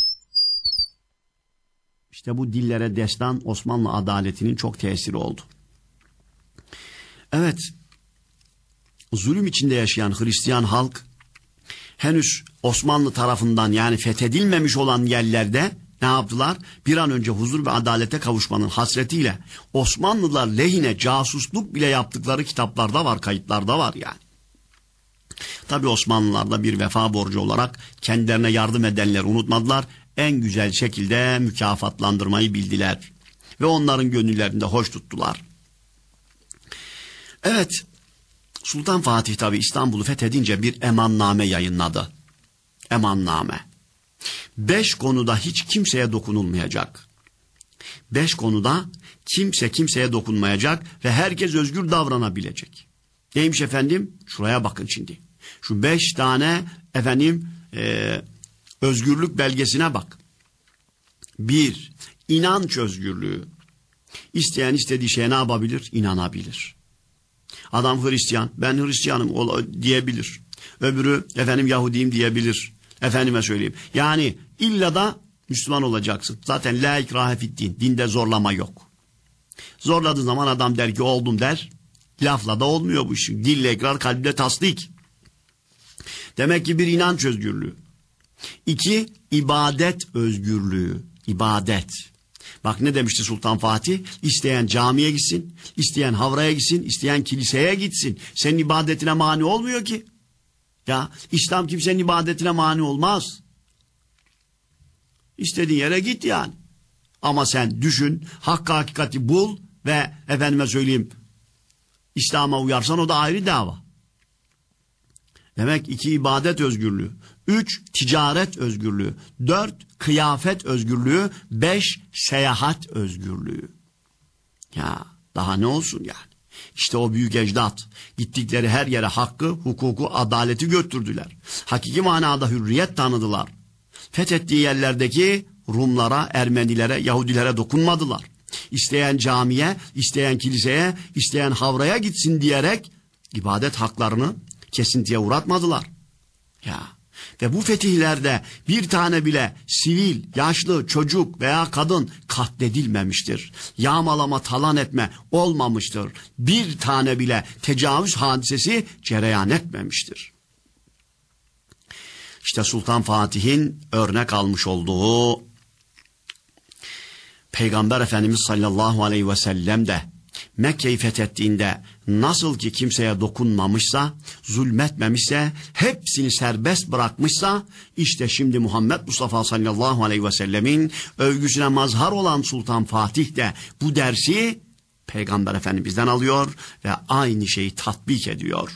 işte bu dillere destan Osmanlı adaletinin çok tesiri oldu. Evet, zulüm içinde yaşayan Hristiyan halk henüz Osmanlı tarafından yani fethedilmemiş olan yerlerde ne yaptılar? Bir an önce huzur ve adalete kavuşmanın hasretiyle Osmanlılar lehine casusluk bile yaptıkları kitaplarda var, kayıtlarda var yani. Tabi Osmanlılar da bir vefa borcu olarak kendilerine yardım edenleri unutmadılar. En güzel şekilde mükafatlandırmayı bildiler. Ve onların gönüllerinde hoş tuttular. Evet, Sultan Fatih tabi İstanbul'u fethedince bir emanname yayınladı. Emanname. Beş konuda hiç kimseye dokunulmayacak. Beş konuda kimse kimseye dokunmayacak ve herkes özgür davranabilecek. Neymiş efendim? Şuraya bakın şimdi. Şu beş tane efendim e, özgürlük belgesine bak. Bir, inanç özgürlüğü. İsteyen istediği şeye ne yapabilir? İnanabilir. Adam Hristiyan, ben Hristiyanım diyebilir. Öbürü efendim Yahudiyim diyebilir. Efendime söyleyeyim. Yani illa da Müslüman olacaksın. Zaten la ikrahe fiddin. Dinde zorlama yok. Zorladığı zaman adam der ki oldum der. Lafla da olmuyor bu iş. Dille ikrar, kalple tasdik. Demek ki bir inanç özgürlüğü. İki, ibadet özgürlüğü. İbadet. Bak ne demişti Sultan Fatih? İsteyen camiye gitsin, isteyen havraya gitsin, isteyen kiliseye gitsin. Senin ibadetine mani olmuyor ki. Ya İslam kimsenin ibadetine mani olmaz. İstediğin yere git yani. Ama sen düşün, hakkı hakikati bul ve efendime söyleyeyim İslam'a uyarsan o da ayrı dava. Demek iki ibadet özgürlüğü. Üç ticaret özgürlüğü. Dört kıyafet özgürlüğü. Beş seyahat özgürlüğü. Ya daha ne olsun yani. İşte o büyük ecdat. Gittikleri her yere hakkı, hukuku, adaleti götürdüler. Hakiki manada hürriyet tanıdılar. Fethettiği yerlerdeki Rumlara, Ermenilere, Yahudilere dokunmadılar. İsteyen camiye, isteyen kiliseye, isteyen havraya gitsin diyerek ibadet haklarını kesintiye uğratmadılar. Ya ve bu fetihlerde bir tane bile sivil, yaşlı, çocuk veya kadın katledilmemiştir. Yağmalama, talan etme olmamıştır. Bir tane bile tecavüz hadisesi cereyan etmemiştir. İşte Sultan Fatih'in örnek almış olduğu Peygamber Efendimiz sallallahu aleyhi ve sellem de Mekke'yi fethettiğinde nasıl ki kimseye dokunmamışsa, zulmetmemişse, hepsini serbest bırakmışsa, işte şimdi Muhammed Mustafa sallallahu aleyhi ve sellemin övgüsüne mazhar olan Sultan Fatih de bu dersi Peygamber Efendimiz'den alıyor ve aynı şeyi tatbik ediyor.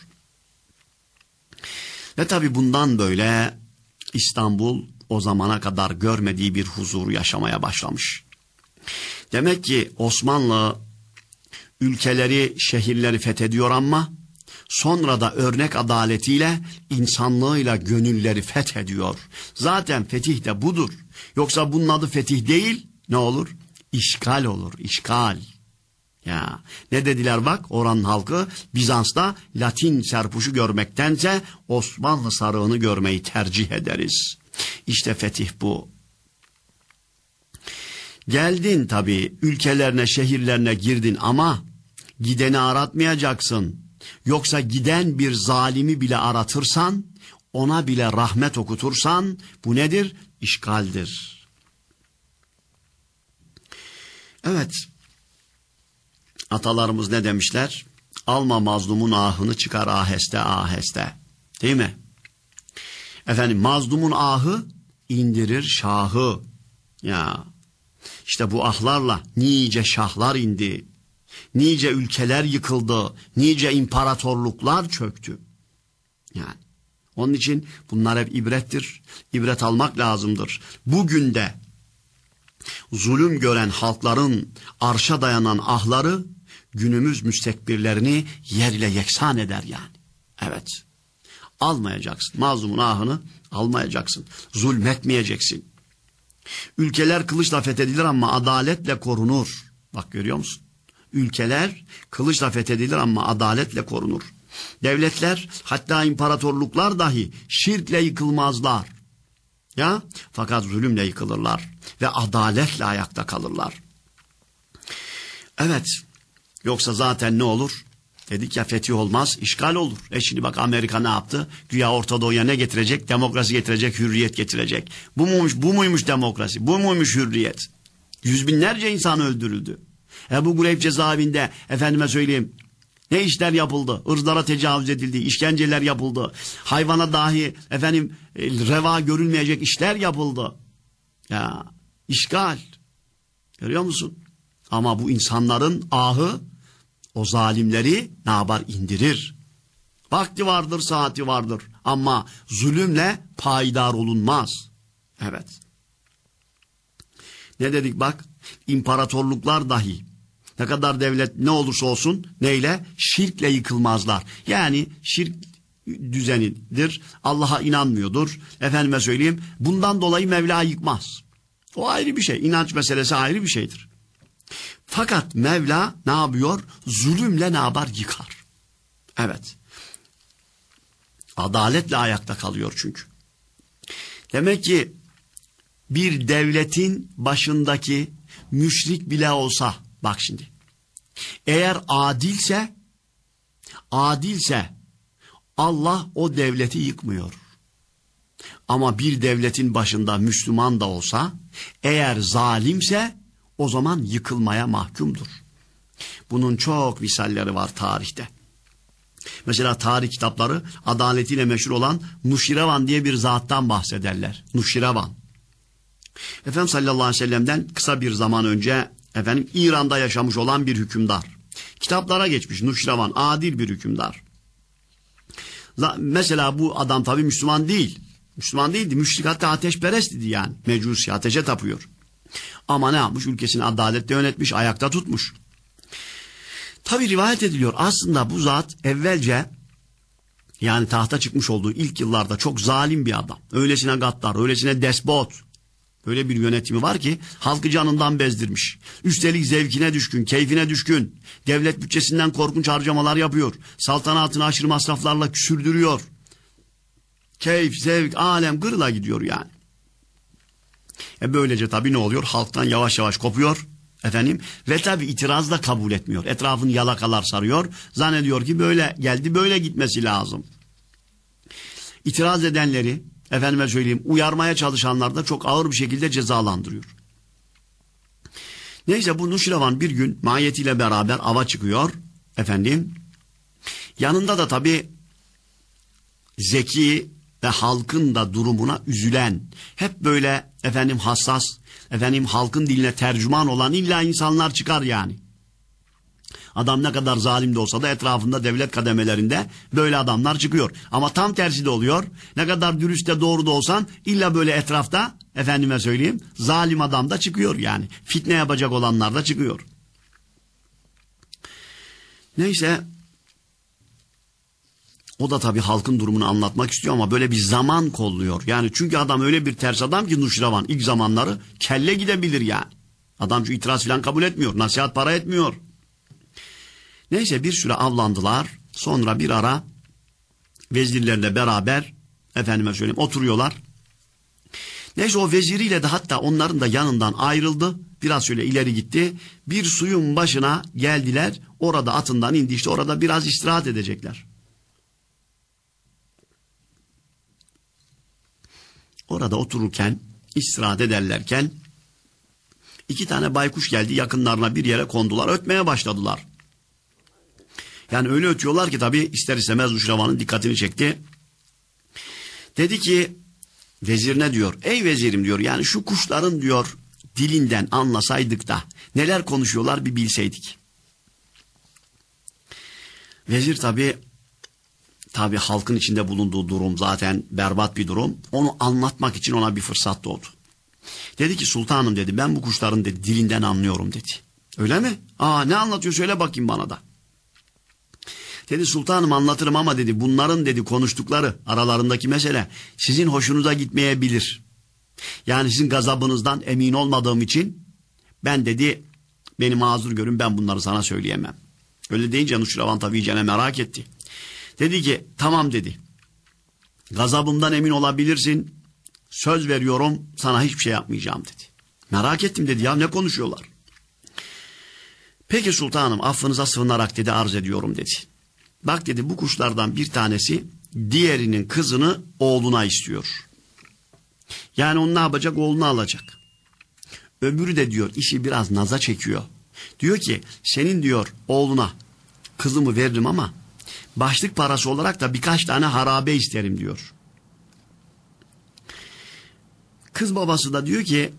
Ve tabi bundan böyle İstanbul o zamana kadar görmediği bir huzur yaşamaya başlamış. Demek ki Osmanlı ülkeleri, şehirleri fethediyor ama sonra da örnek adaletiyle, insanlığıyla gönülleri fethediyor. Zaten fetih de budur. Yoksa bunun adı fetih değil, ne olur? İşgal olur, işgal. Ya ne dediler bak, oranın halkı Bizans'ta Latin serpuşu görmektense Osmanlı sarığını görmeyi tercih ederiz. İşte fetih bu. Geldin tabii, ülkelerine, şehirlerine girdin ama gideni aratmayacaksın. Yoksa giden bir zalimi bile aratırsan, ona bile rahmet okutursan, bu nedir? İşgaldir. Evet, atalarımız ne demişler? Alma mazlumun ahını, çıkar aheste aheste. Değil mi? Efendim, mazlumun ahı indirir şahı. Ya işte bu ahlarla nice şahlar indi. Nice ülkeler yıkıldı. Nice imparatorluklar çöktü. Yani onun için bunlar hep ibrettir. İbret almak lazımdır. Bugün de zulüm gören halkların arşa dayanan ahları günümüz müstekbirlerini yerle yeksan eder yani. Evet. Almayacaksın. Mazlumun ahını almayacaksın. Zulmetmeyeceksin. Ülkeler kılıçla fethedilir ama adaletle korunur. Bak görüyor musun? Ülkeler kılıçla fethedilir ama adaletle korunur. Devletler, hatta imparatorluklar dahi şirkle yıkılmazlar. Ya, fakat zulümle yıkılırlar ve adaletle ayakta kalırlar. Evet. Yoksa zaten ne olur? Dedik ya, fetih olmaz, işgal olur. E şimdi bak Amerika ne yaptı? Güya Orta Doğu'ya ne getirecek? Demokrasi getirecek, hürriyet getirecek. Bu muymuş, bu muymuş demokrasi? Bu muymuş hürriyet? Yüz binlerce insan öldürüldü. Ebu Guleyb cezaevinde, efendime söyleyeyim, ne işler yapıldı? Irzlara tecavüz edildi, işkenceler yapıldı. Hayvana dahi efendim reva görülmeyecek işler yapıldı. Ya işgal. Görüyor musun? Ama bu insanların ahı o zalimleri ne yapar? İndirir. Vakti vardır, saati vardır. Ama zulümle payidar olunmaz. Evet. Ne dedik bak? İmparatorluklar dahi, ne kadar devlet ne olursa olsun, neyle? Şirkle yıkılmazlar. Yani şirk düzenidir. Allah'a inanmıyordur. Efendime söyleyeyim, bundan dolayı Mevla yıkmaz. O ayrı bir şey. İnanç meselesi ayrı bir şeydir. Fakat Mevla ne yapıyor? Zulümle ne yapar? Yıkar. Evet. Adaletle ayakta kalıyor çünkü. Demek ki bir devletin başındaki müşrik bile olsa, bak şimdi, eğer adilse, adilse Allah o devleti yıkmıyor. Ama bir devletin başında Müslüman da olsa, eğer zalimse o zaman yıkılmaya mahkumdur. Bunun çok misalleri var tarihte. Mesela tarih kitapları adaletiyle meşhur olan Nuşirevan diye bir zattan bahsederler. Nuşirevan. Efendimiz sallallahu aleyhi ve sellem'den kısa bir zaman önce efendim İran'da yaşamış olan bir hükümdar. Kitaplara geçmiş Nuşirevan, adil bir hükümdar. Mesela bu adam tabii Müslüman değil. Müslüman değildi, müşrik, hatta ateşperest idi yani. Mecusi, ateşe tapıyor. Ama ne yapmış? Ülkesini adaletle yönetmiş, ayakta tutmuş. Tabii rivayet ediliyor. Aslında bu zat evvelce, yani tahta çıkmış olduğu ilk yıllarda çok zalim bir adam. Öylesine gaddar, öylesine despot. Böyle bir yönetimi var ki halkı canından bezdirmiş. Üstelik zevkine düşkün, keyfine düşkün. Devlet bütçesinden korkunç harcamalar yapıyor. Saltanatını aşırı masraflarla sürdürüyor. Keyif, zevk, alem gırla gidiyor yani. E böylece tabii ne oluyor? Halktan yavaş yavaş kopuyor. Efendim ve tabii itiraz da kabul etmiyor. Etrafını yalakalar sarıyor. Zannediyor ki böyle geldi, böyle gitmesi lazım. İtiraz edenleri, efendime söyleyeyim, uyarmaya çalışanlar da çok ağır bir şekilde cezalandırıyor. Neyse bu Nuşirevan bir gün mahiyetiyle beraber ava çıkıyor. Efendim yanında da tabii zeki ve halkın da durumuna üzülen, hep böyle efendim hassas, efendim halkın diline tercüman olan illa insanlar çıkar yani. Adam ne kadar zalim de olsa da etrafında devlet kademelerinde böyle adamlar çıkıyor. Ama tam tersi de oluyor. Ne kadar dürüst de doğru da olsan illa böyle etrafta efendime söyleyeyim zalim adam da çıkıyor yani. Fitne yapacak olanlar da çıkıyor. Neyse o da tabii halkın durumunu anlatmak istiyor ama böyle bir zaman kolluyor. Yani çünkü adam öyle bir ters adam ki Nuşirevan ilk zamanları kelle gidebilir yani. Adam şu itiraz falan kabul etmiyor. Nasihat para etmiyor. Neyse bir süre avlandılar. Sonra bir ara vezirlerle beraber efendime söyleyeyim oturuyorlar. Neyse o veziriyle de hatta onların da yanından ayrıldı. Biraz şöyle ileri gitti. Bir suyun başına geldiler. Orada atından indi, işte orada biraz istirahat edecekler. Orada otururken, istirahat ederlerken iki tane baykuş geldi, yakınlarına bir yere kondular, ötmeye başladılar. Yani öyle ötüyorlar ki tabii ister istemez Nuşirevan'ın dikkatini çekti. Dedi ki vezirine diyor, ey vezirim diyor, yani şu kuşların diyor dilinden anlasaydık da neler konuşuyorlar bir bilseydik. Vezir tabii tabii halkın içinde bulunduğu durum zaten berbat bir durum. Onu anlatmak için ona bir fırsat doğdu. Dedi ki sultanım dedi, ben bu kuşların dedi dilinden anlıyorum dedi. Öyle mi? Aa ne anlatıyor, söyle bakayım bana da. Dedi sultanım anlatırım ama dedi bunların dedi konuştukları aralarındaki mesele sizin hoşunuza gitmeyebilir. Yani sizin gazabınızdan emin olmadığım için ben dedi beni mazur görün, ben bunları sana söyleyemem. Öyle deyince Nuşirevan tabii iyicene merak etti. Dedi ki tamam dedi, gazabımdan emin olabilirsin, söz veriyorum sana hiçbir şey yapmayacağım dedi. Merak ettim dedi, ya ne konuşuyorlar? Peki sultanım affınıza sığınarak dedi arz ediyorum dedi. Bak dedi bu kuşlardan bir tanesi diğerinin kızını oğluna istiyor. Yani onu ne yapacak? Oğlunu alacak. Öbürü de diyor işi biraz naza çekiyor. Diyor ki senin diyor oğluna kızımı veririm ama başlık parası olarak da birkaç tane harabe isterim diyor. Kız babası da diyor ki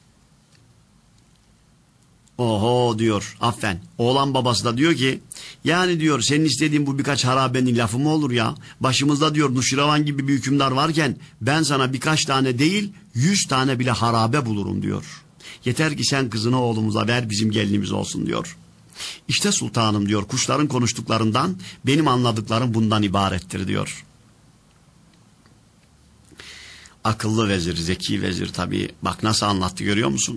oho diyor affen. Oğlan babası da diyor ki yani diyor senin istediğin bu birkaç harabenin lafı mı olur ya? Başımızda diyor Nuşirevan gibi bir hükümdar varken ben sana birkaç tane değil yüz tane bile harabe bulurum diyor. Yeter ki sen kızını oğlumuza ver, bizim gelinimiz olsun diyor. İşte sultanım diyor kuşların konuştuklarından benim anladıklarım bundan ibarettir diyor. Akıllı vezir, zeki vezir tabii, bak nasıl anlattı görüyor musun?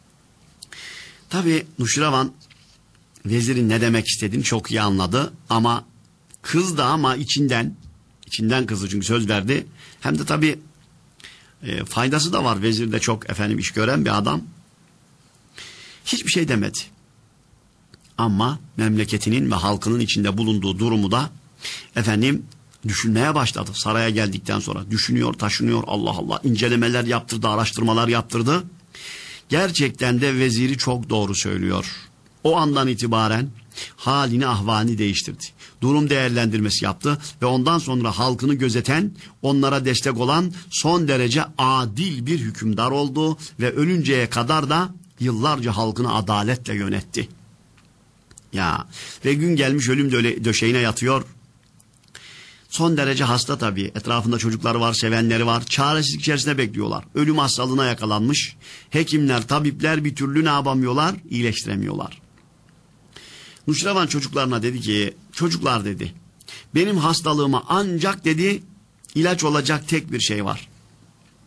Tabii Nuşirevan vezirin ne demek istediğini çok iyi anladı ama kızdı ama içinden, içinden kızdı çünkü söz verdi. Hem de tabii e, faydası da var, vezir de çok efendim iş gören bir adam. Hiçbir şey demedi. Ama memleketinin ve halkının içinde bulunduğu durumu da efendim düşünmeye başladı. Saraya geldikten sonra düşünüyor, taşınıyor, Allah Allah incelemeler yaptırdı, araştırmalar yaptırdı. Gerçekten de veziri çok doğru söylüyor. O andan itibaren halini ahvalini değiştirdi. Durum değerlendirmesi yaptı ve ondan sonra halkını gözeten, onlara destek olan son derece adil bir hükümdar oldu ve ölünceye kadar da yıllarca halkını adaletle yönetti. Ya ve gün gelmiş ölüm döşeğine yatıyor. Son derece hasta tabii. Etrafında çocukları var, sevenleri var. Çaresizlik içerisinde bekliyorlar. Ölüm hastalığına yakalanmış. Hekimler, tabipler bir türlü ne yapamıyorlar? İyileştiremiyorlar. Nuşirevan çocuklarına dedi ki, çocuklar dedi, benim hastalığıma ancak dedi ilaç olacak tek bir şey var.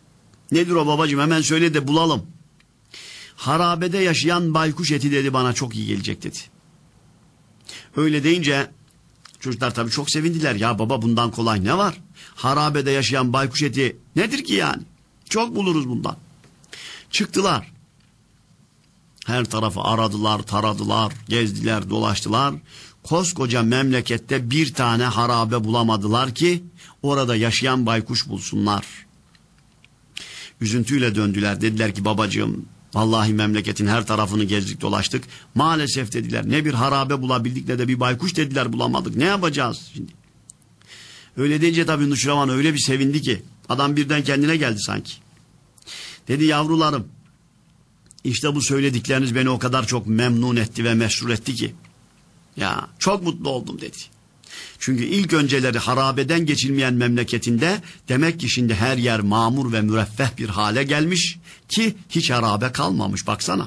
Nedir o babacığım, hemen söyle de bulalım. Harabede yaşayan baykuş eti dedi, bana çok iyi gelecek dedi. Öyle deyince çocuklar tabii çok sevindiler. Ya baba, bundan kolay ne var? Harabede yaşayan baykuş eti nedir ki yani? Çok buluruz bundan. Çıktılar. Her tarafı aradılar, taradılar, gezdiler, dolaştılar. Koskoca memlekette bir tane harabe bulamadılar ki orada yaşayan baykuş bulsunlar. Üzüntüyle döndüler. Dediler ki babacığım, vallahi memleketin her tarafını gezdik dolaştık. Maalesef dediler, ne bir harabe bulabildik ne de bir baykuş dediler, bulamadık. Ne yapacağız şimdi? Öyle deyince tabii Nuşiravan öyle bir sevindi ki adam birden kendine geldi sanki. Dedi, yavrularım, işte bu söyledikleriniz beni o kadar çok memnun etti ve mesrur etti ki. Ya çok mutlu oldum dedi. Çünkü ilk önceleri harabeden geçilmeyen memleketinde demek ki şimdi her yer mamur ve müreffeh bir hale gelmiş ki hiç harabe kalmamış, baksana.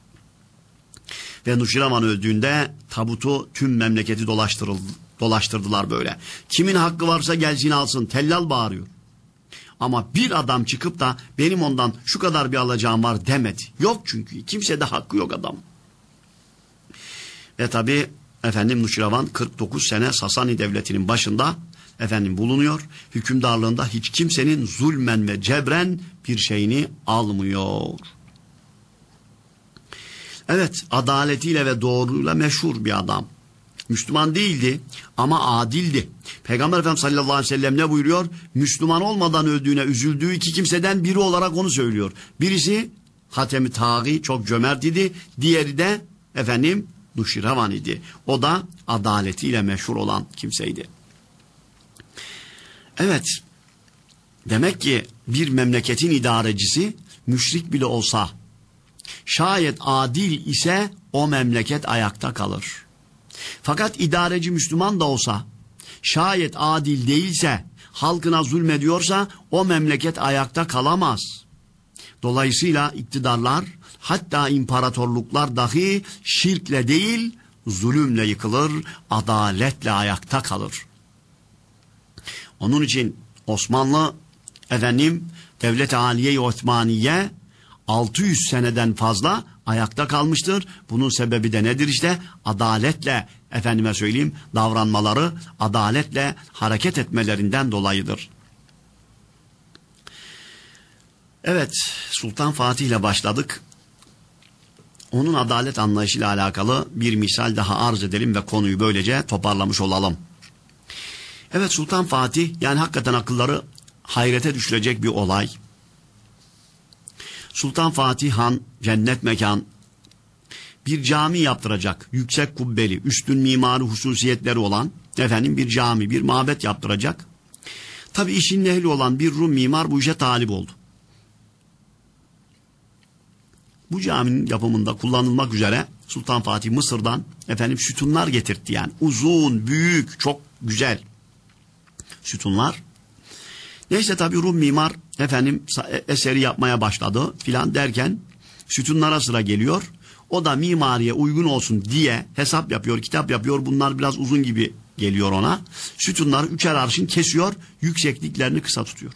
Ve Nuşiravan öldüğünde tabutu tüm memleketi dolaştırıldı, dolaştırdılar böyle. Kimin hakkı varsa gelsin alsın, tellal bağırıyor. Ama bir adam çıkıp da benim ondan şu kadar bir alacağım var demedi. Yok, çünkü kimsede hakkı yok adam. Ve tabi efendim Nuşiravan kırk dokuz sene Sasani devletinin başında efendim bulunuyor. Hükümdarlığında hiç kimsenin zulmen ve cebren bir şeyini almıyor. Evet, adaletiyle ve doğruyla meşhur bir adam. Müslüman değildi ama adildi. Peygamber Efendimiz sallallahu aleyhi ve sellem ne buyuruyor? Müslüman olmadan öldüğüne üzüldüğü iki kimseden biri olarak onu söylüyor. Birisi Hatem-i Taği, çok cömert idi. Diğeri de efendim Nuşiravan idi. O da adaletiyle meşhur olan kimseydi. Evet, demek ki bir memleketin idarecisi müşrik bile olsa, şayet adil ise o memleket ayakta kalır. Fakat idareci Müslüman da olsa, şayet adil değilse, halkına zulmediyorsa o memleket ayakta kalamaz. Dolayısıyla iktidarlar, hatta imparatorluklar dahi şirkle değil, zulümle yıkılır, adaletle ayakta kalır. Onun için Osmanlı efendim Devlet-i Aliye-i Osmaniye altı yüz seneden fazla ayakta kalmıştır. Bunun sebebi de nedir işte? Adaletle, efendime söyleyeyim, davranmaları, adaletle hareket etmelerinden dolayıdır. Evet, Sultan Fatih ile başladık. Onun adalet anlayışıyla alakalı bir misal daha arz edelim ve konuyu böylece toparlamış olalım. Evet, Sultan Fatih, yani hakikaten akılları hayrete düşürecek bir olay. Sultan Fatih Han, cennet mekan, bir cami yaptıracak. Yüksek kubbeli, üstün mimari hususiyetleri olan efendim bir cami, bir mabet yaptıracak. Tabi işin ehli olan bir Rum mimar bu işe talip oldu. Bu caminin yapımında kullanılmak üzere Sultan Fatih Mısır'dan efendim sütunlar getirtti, yani uzun, büyük, çok güzel sütunlar. Neyse tabi Rum mimar efendim eseri yapmaya başladı filan derken sütunlara sıra geliyor. O da mimariye uygun olsun diye hesap yapıyor, kitap yapıyor. Bunlar biraz uzun gibi geliyor ona. Sütunları üçer arşın kesiyor, yüksekliklerini kısa tutuyor.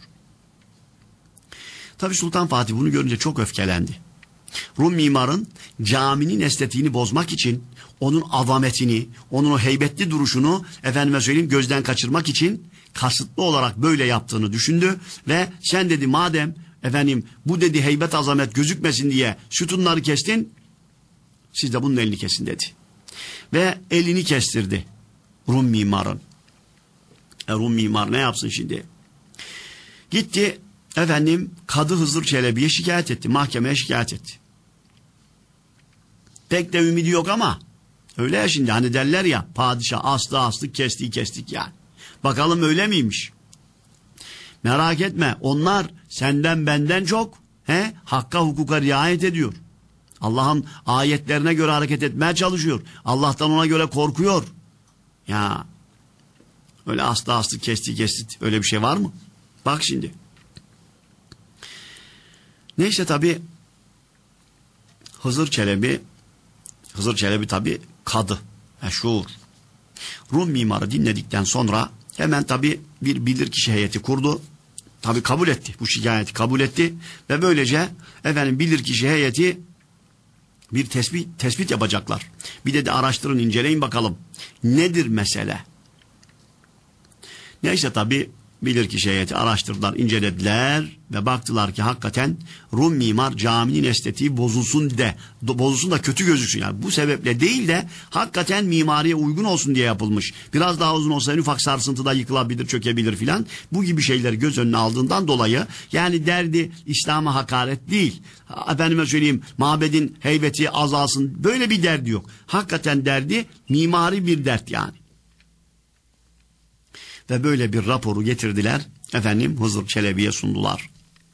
Tabi Sultan Fatih bunu görünce çok öfkelendi. Rum mimarın caminin estetiğini bozmak için, onun azametini, onun o heybetli duruşunu efendime söyleyeyim gözden kaçırmak için kasıtlı olarak böyle yaptığını düşündü ve sen dedi, madem efendim bu dedi heybet azamet gözükmesin diye sütunları kestin, siz de bunun elini kesin dedi. Ve elini kestirdi Rum mimarın. E, Rum mimar ne yapsın şimdi? Gitti efendim Kadı Hızır Çelebi'ye şikayet etti, mahkemeye şikayet etti. Pek de ümidi yok ama öyle ya, şimdi hani derler ya, padişah aslı aslı kestiği kestik yani. Bakalım öyle miymiş? Merak etme, onlar senden benden çok he, hakka hukuka riayet ediyor. Allah'ın ayetlerine göre hareket etmeye çalışıyor. Allah'tan ona göre korkuyor. Ya öyle aslı aslı kesti kesti öyle bir şey var mı? Bak şimdi. Neyse tabi Hızır Çelebi Hızır Çelebi tabi kadı, meşhur. Rum mimarı dinledikten sonra hemen tabi bir bilirkişi heyeti kurdu. tabii kabul etti. Bu şikayeti kabul etti ve böylece efendim bilirkişi heyeti bir tespit, tespit yapacaklar. Bir de de araştırın, inceleyin bakalım. Nedir mesele? Neyse tabii bilirkişi heyeti araştırdılar, incelediler ve baktılar ki hakikaten Rum mimar caminin estetiği bozulsun de, bozulsun da kötü gözüksün. Yani bu sebeple değil de hakikaten mimariye uygun olsun diye yapılmış. Biraz daha uzun olsa en ufak sarsıntıda yıkılabilir, çökebilir filan. Bu gibi şeyleri göz önüne aldığından dolayı yani derdi İslam'a hakaret değil. Efendime söyleyeyim mabedin heybeti azalsın, böyle bir derdi yok. Hakikaten derdi mimari bir dert yani. Ve böyle bir raporu getirdiler. Efendim Hızır Çelebi'ye sundular.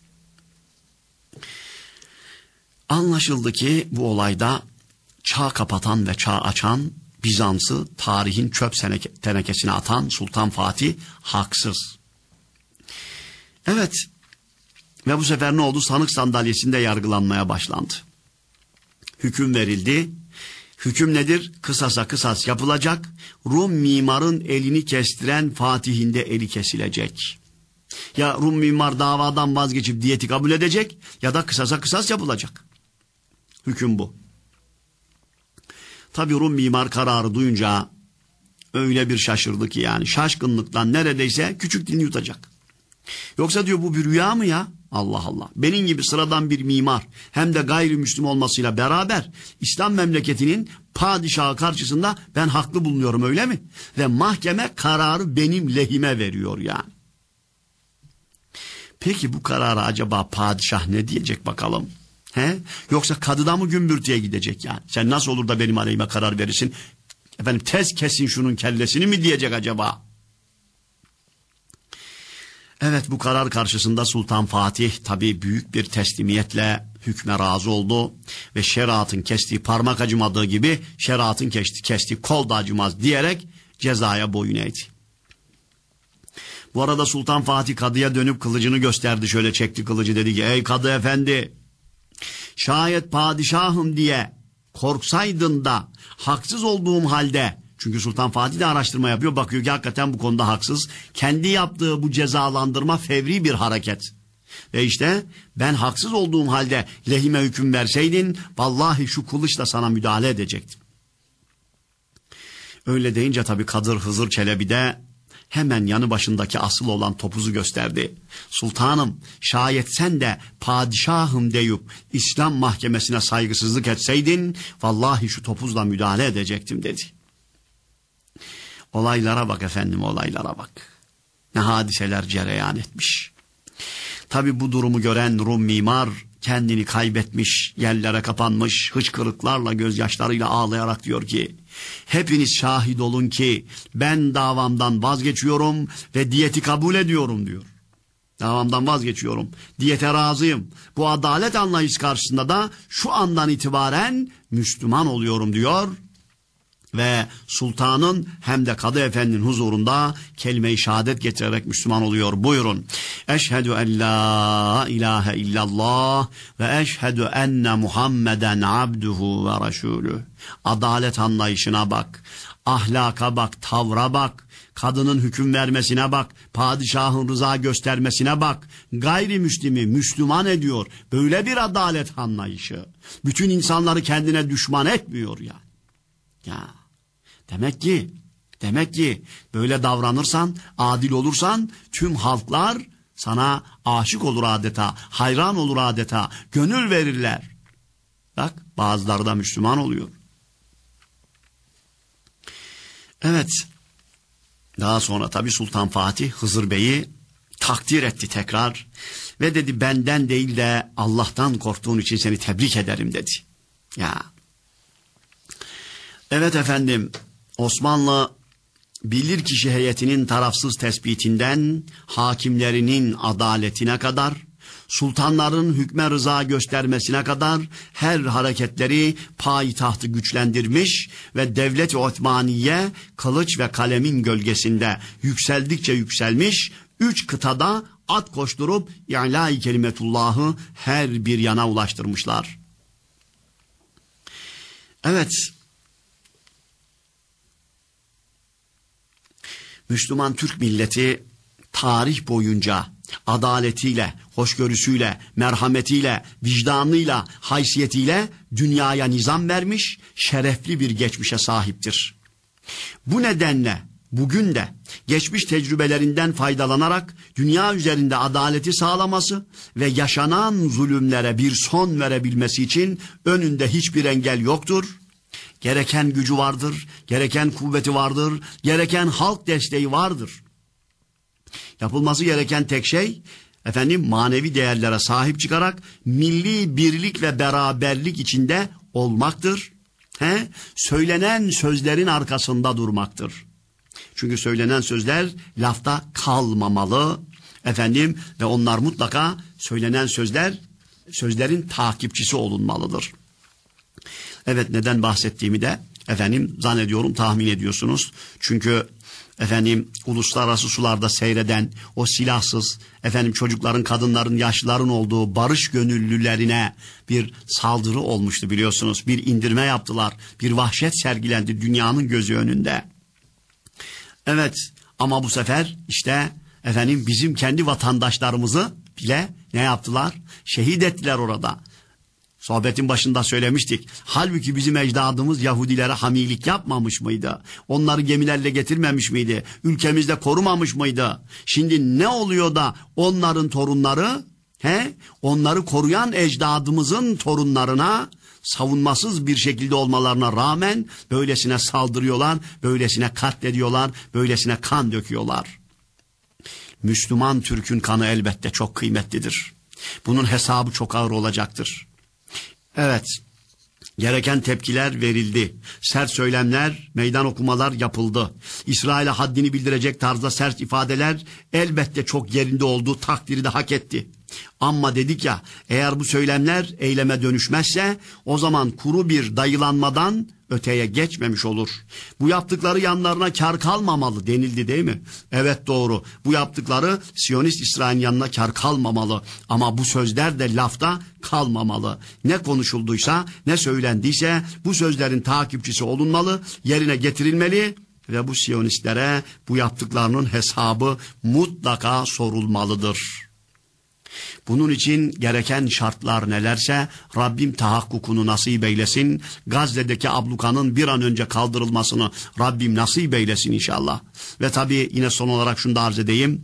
Anlaşıldı ki bu olayda çağ kapatan ve çağ açan, Bizans'ı tarihin çöp tenekesine atan Sultan Fatih haksız. Evet. Ve bu sefer ne oldu? Sanık sandalyesinde yargılanmaya başlandı. Hüküm verildi. Hüküm nedir? Kısasa kısas yapılacak. Rum mimarın elini kestiren Fatih'in de eli kesilecek. Ya Rum mimar davadan vazgeçip diyeti kabul edecek ya da kısasa kısas yapılacak. Hüküm bu. Tabi Rum mimar kararı duyunca öyle bir şaşırdı ki yani şaşkınlıktan neredeyse küçük dilini yutacak. Yoksa diyor bu bir rüya mı ya? Allah Allah. Benim gibi sıradan bir mimar hem de gayrimüslim olmasıyla beraber İslam memleketinin padişahı karşısında ben haklı bulunuyorum öyle mi? Ve mahkeme kararı benim lehime veriyor yani. Peki bu karara acaba padişah ne diyecek bakalım? He? Yoksa kadıda mı gümbürtüye gidecek yani? Sen nasıl olur da benim aleyhime karar verirsin? Efendim tez kesin şunun kellesini mi diyecek acaba? Evet, bu karar karşısında Sultan Fatih tabii büyük bir teslimiyetle hükme razı oldu ve şeriatın kestiği parmak acımadığı gibi şeriatın kestiği, kestiği kol da acımaz diyerek cezaya boyun eğdi. Bu arada Sultan Fatih kadıya dönüp kılıcını gösterdi, şöyle çekti kılıcı, dedi ki ey kadı efendi, şayet padişahım diye korksaydın da haksız olduğum halde, çünkü Sultan Fatih de araştırma yapıyor, bakıyor ki hakikaten bu konuda haksız. Kendi yaptığı bu cezalandırma fevri bir hareket. Ve işte ben haksız olduğum halde lehime hüküm verseydin vallahi şu kılıçla sana müdahale edecektim. Öyle deyince tabii Kadır Hızır Çelebi de hemen yanı başındaki asıl olan topuzu gösterdi. Sultanım, şayet sen de padişahım deyip İslam mahkemesine saygısızlık etseydin vallahi şu topuzla müdahale edecektim dedi. Olaylara bak efendim, olaylara bak. Ne hadiseler cereyan etmiş. Tabi bu durumu gören Rum mimar kendini kaybetmiş, yerlere kapanmış, hıçkırıklarla, gözyaşlarıyla ağlayarak diyor ki, hepiniz şahit olun ki ben davamdan vazgeçiyorum ve diyeti kabul ediyorum diyor. Davamdan vazgeçiyorum, diyete razıyım. Bu adalet anlayışı karşısında da şu andan itibaren Müslüman oluyorum diyor. Ve sultanın hem de kadı efendinin huzurunda kelime-i şehadet getirerek Müslüman oluyor. Buyurun. Eşhedü en la ilahe illallah ve eşhedü enne Muhammeden abduhu ve resulüh. Adalet anlayışına bak, ahlaka bak, tavra bak, kadının hüküm vermesine bak, padişahın rıza göstermesine bak. Gayrimüslimi Müslüman ediyor. Böyle bir adalet anlayışı. Bütün insanları kendine düşman etmiyor ya. Ya. Demek ki, demek ki böyle davranırsan, adil olursan tüm halklar sana aşık olur adeta, hayran olur adeta, gönül verirler. Bak, bazıları da Müslüman oluyor. Evet, daha sonra tabii Sultan Fatih Hızır Bey'i takdir etti tekrar ve dedi benden değil de Allah'tan korktuğun için seni tebrik ederim dedi. Ya. Evet efendim, Osmanlı bilirkişi heyetinin tarafsız tespitinden hakimlerinin adaletine kadar, sultanların hükme rıza göstermesine kadar her hareketleri payitahtı güçlendirmiş ve devlet-i Osmaniye kılıç ve kalemin gölgesinde yükseldikçe yükselmiş, üç kıtada at koşturup İ'lâ-i kelimetullah'ı her bir yana ulaştırmışlar. Evet, Müslüman Türk milleti tarih boyunca adaletiyle, hoşgörüsüyle, merhametiyle, vicdanıyla, haysiyetiyle dünyaya nizam vermiş, şerefli bir geçmişe sahiptir. Bu nedenle bugün de geçmiş tecrübelerinden faydalanarak dünya üzerinde adaleti sağlaması ve yaşanan zulümlere bir son verebilmesi için önünde hiçbir engel yoktur. Gereken gücü vardır, gereken kuvveti vardır, gereken halk desteği vardır. Yapılması gereken tek şey, efendim, manevi değerlere sahip çıkarak milli birlik ve beraberlik içinde olmaktır. He? Söylenen sözlerin arkasında durmaktır. Çünkü söylenen sözler lafta kalmamalı, efendim, ve onlar mutlaka söylenen sözler, sözlerin takipçisi olunmalıdır. Evet, neden bahsettiğimi de efendim zannediyorum tahmin ediyorsunuz. Çünkü efendim uluslararası sularda seyreden o silahsız efendim çocukların, kadınların, yaşlıların olduğu barış gönüllülerine bir saldırı olmuştu biliyorsunuz. Bir indirme yaptılar. Bir vahşet sergilendi dünyanın gözü önünde. Evet, ama bu sefer işte efendim bizim kendi vatandaşlarımızı bile ne yaptılar? Şehit ettiler orada. Sohbetin başında söylemiştik. Halbuki bizim ecdadımız Yahudilere hamilik yapmamış mıydı? Onları gemilerle getirmemiş miydi? Ülkemizde korumamış mıydı? Şimdi ne oluyor da onların torunları, he, onları koruyan ecdadımızın torunlarına savunmasız bir şekilde olmalarına rağmen böylesine saldırıyorlar, böylesine katlediyorlar, böylesine kan döküyorlar. Müslüman Türk'ün kanı elbette çok kıymetlidir. Bunun hesabı çok ağır olacaktır. Evet, gereken tepkiler verildi. Sert söylemler, meydan okumalar yapıldı. İsrail'e haddini bildirecek tarzda sert ifadeler elbette çok yerinde olduğu takdiri de hak etti. Ama dedik ya, eğer bu söylemler eyleme dönüşmezse o zaman kuru bir dayılanmadan öteye geçmemiş olur. Bu yaptıkları yanlarına kar kalmamalı denildi değil mi? Evet, doğru. Bu yaptıkları Siyonist İsrail'in yanına kar kalmamalı. Ama bu sözler de lafta kalmamalı. Ne konuşulduysa, ne söylendiyse bu sözlerin takipçisi olunmalı, yerine getirilmeli ve bu Siyonistlere bu yaptıklarının hesabı mutlaka sorulmalıdır. Bunun için gereken şartlar nelerse Rabbim tahakkukunu nasip eylesin. Gazze'deki ablukanın bir an önce kaldırılmasını Rabbim nasip eylesin inşallah. Ve tabii yine son olarak şunu da arz edeyim.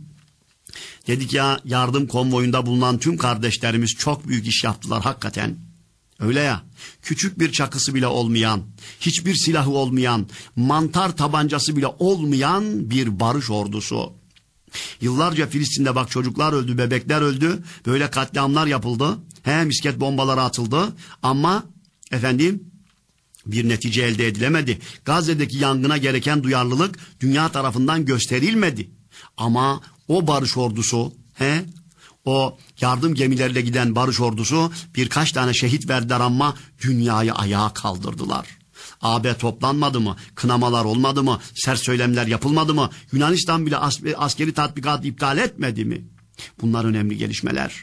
Dedik ya, yardım konvoyunda bulunan tüm kardeşlerimiz çok büyük iş yaptılar hakikaten. Öyle ya, küçük bir çakısı bile olmayan, hiçbir silahı olmayan, mantar tabancası bile olmayan bir barış ordusu. Yıllarca Filistin'de bak çocuklar öldü, bebekler öldü, böyle katliamlar yapıldı, he, misket bombaları atıldı ama efendim bir netice elde edilemedi. Gazze'deki yangına gereken duyarlılık dünya tarafından gösterilmedi. Ama o barış ordusu, he, o yardım gemileriyle giden barış ordusu birkaç tane şehit verdiler ama dünyayı ayağa kaldırdılar. A B toplanmadı mı? Kınamalar olmadı mı? Sert söylemler yapılmadı mı? Yunanistan bile as askeri tatbikatı iptal etmedi mi? Bunlar önemli gelişmeler.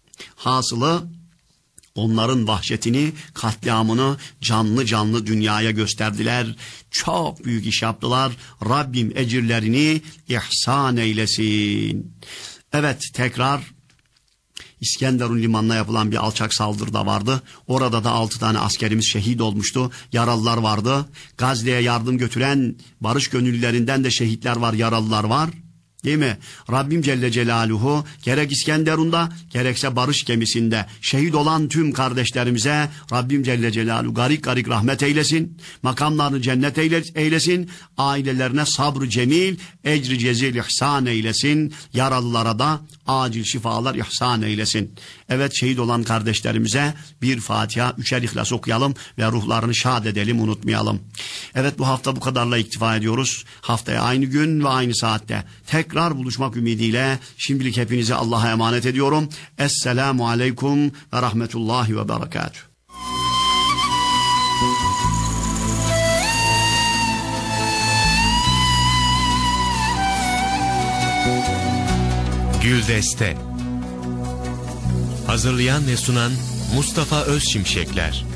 Hasılı onların vahşetini, katliamını canlı canlı dünyaya gösterdiler. Çok büyük iş yaptılar. Rabbim ecirlerini ihsan eylesin. Evet, tekrar İskenderun limanına yapılan bir alçak saldırı da vardı. Orada da altı tane askerimiz şehit olmuştu. Yaralılar vardı. Gazze'ye yardım götüren barış gönüllülerinden de şehitler var, yaralılar var. Değil mi? Rabbim Celle Celaluhu gerek İskenderun'da gerekse barış gemisinde şehit olan tüm kardeşlerimize Rabbim Celle Celaluhu garik garik rahmet eylesin. Makamlarını cennet eylesin. Ailelerine sabrı cemil, ecri cezil ihsan eylesin. Yaralılara da acil şifalar ihsan eylesin. Evet, şehit olan kardeşlerimize bir Fatiha, üçer İhlas okuyalım ve ruhlarını şad edelim, unutmayalım. Evet, bu hafta bu kadarla iktifa ediyoruz. Haftaya aynı gün ve aynı saatte tekrar buluşmak ümidiyle şimdilik hepinizi Allah'a emanet ediyorum. Esselamu aleyküm ve rahmetullahi ve berekatuhu. Güldeste. Hazırlayan ve sunan Mustafa Özşimşekler.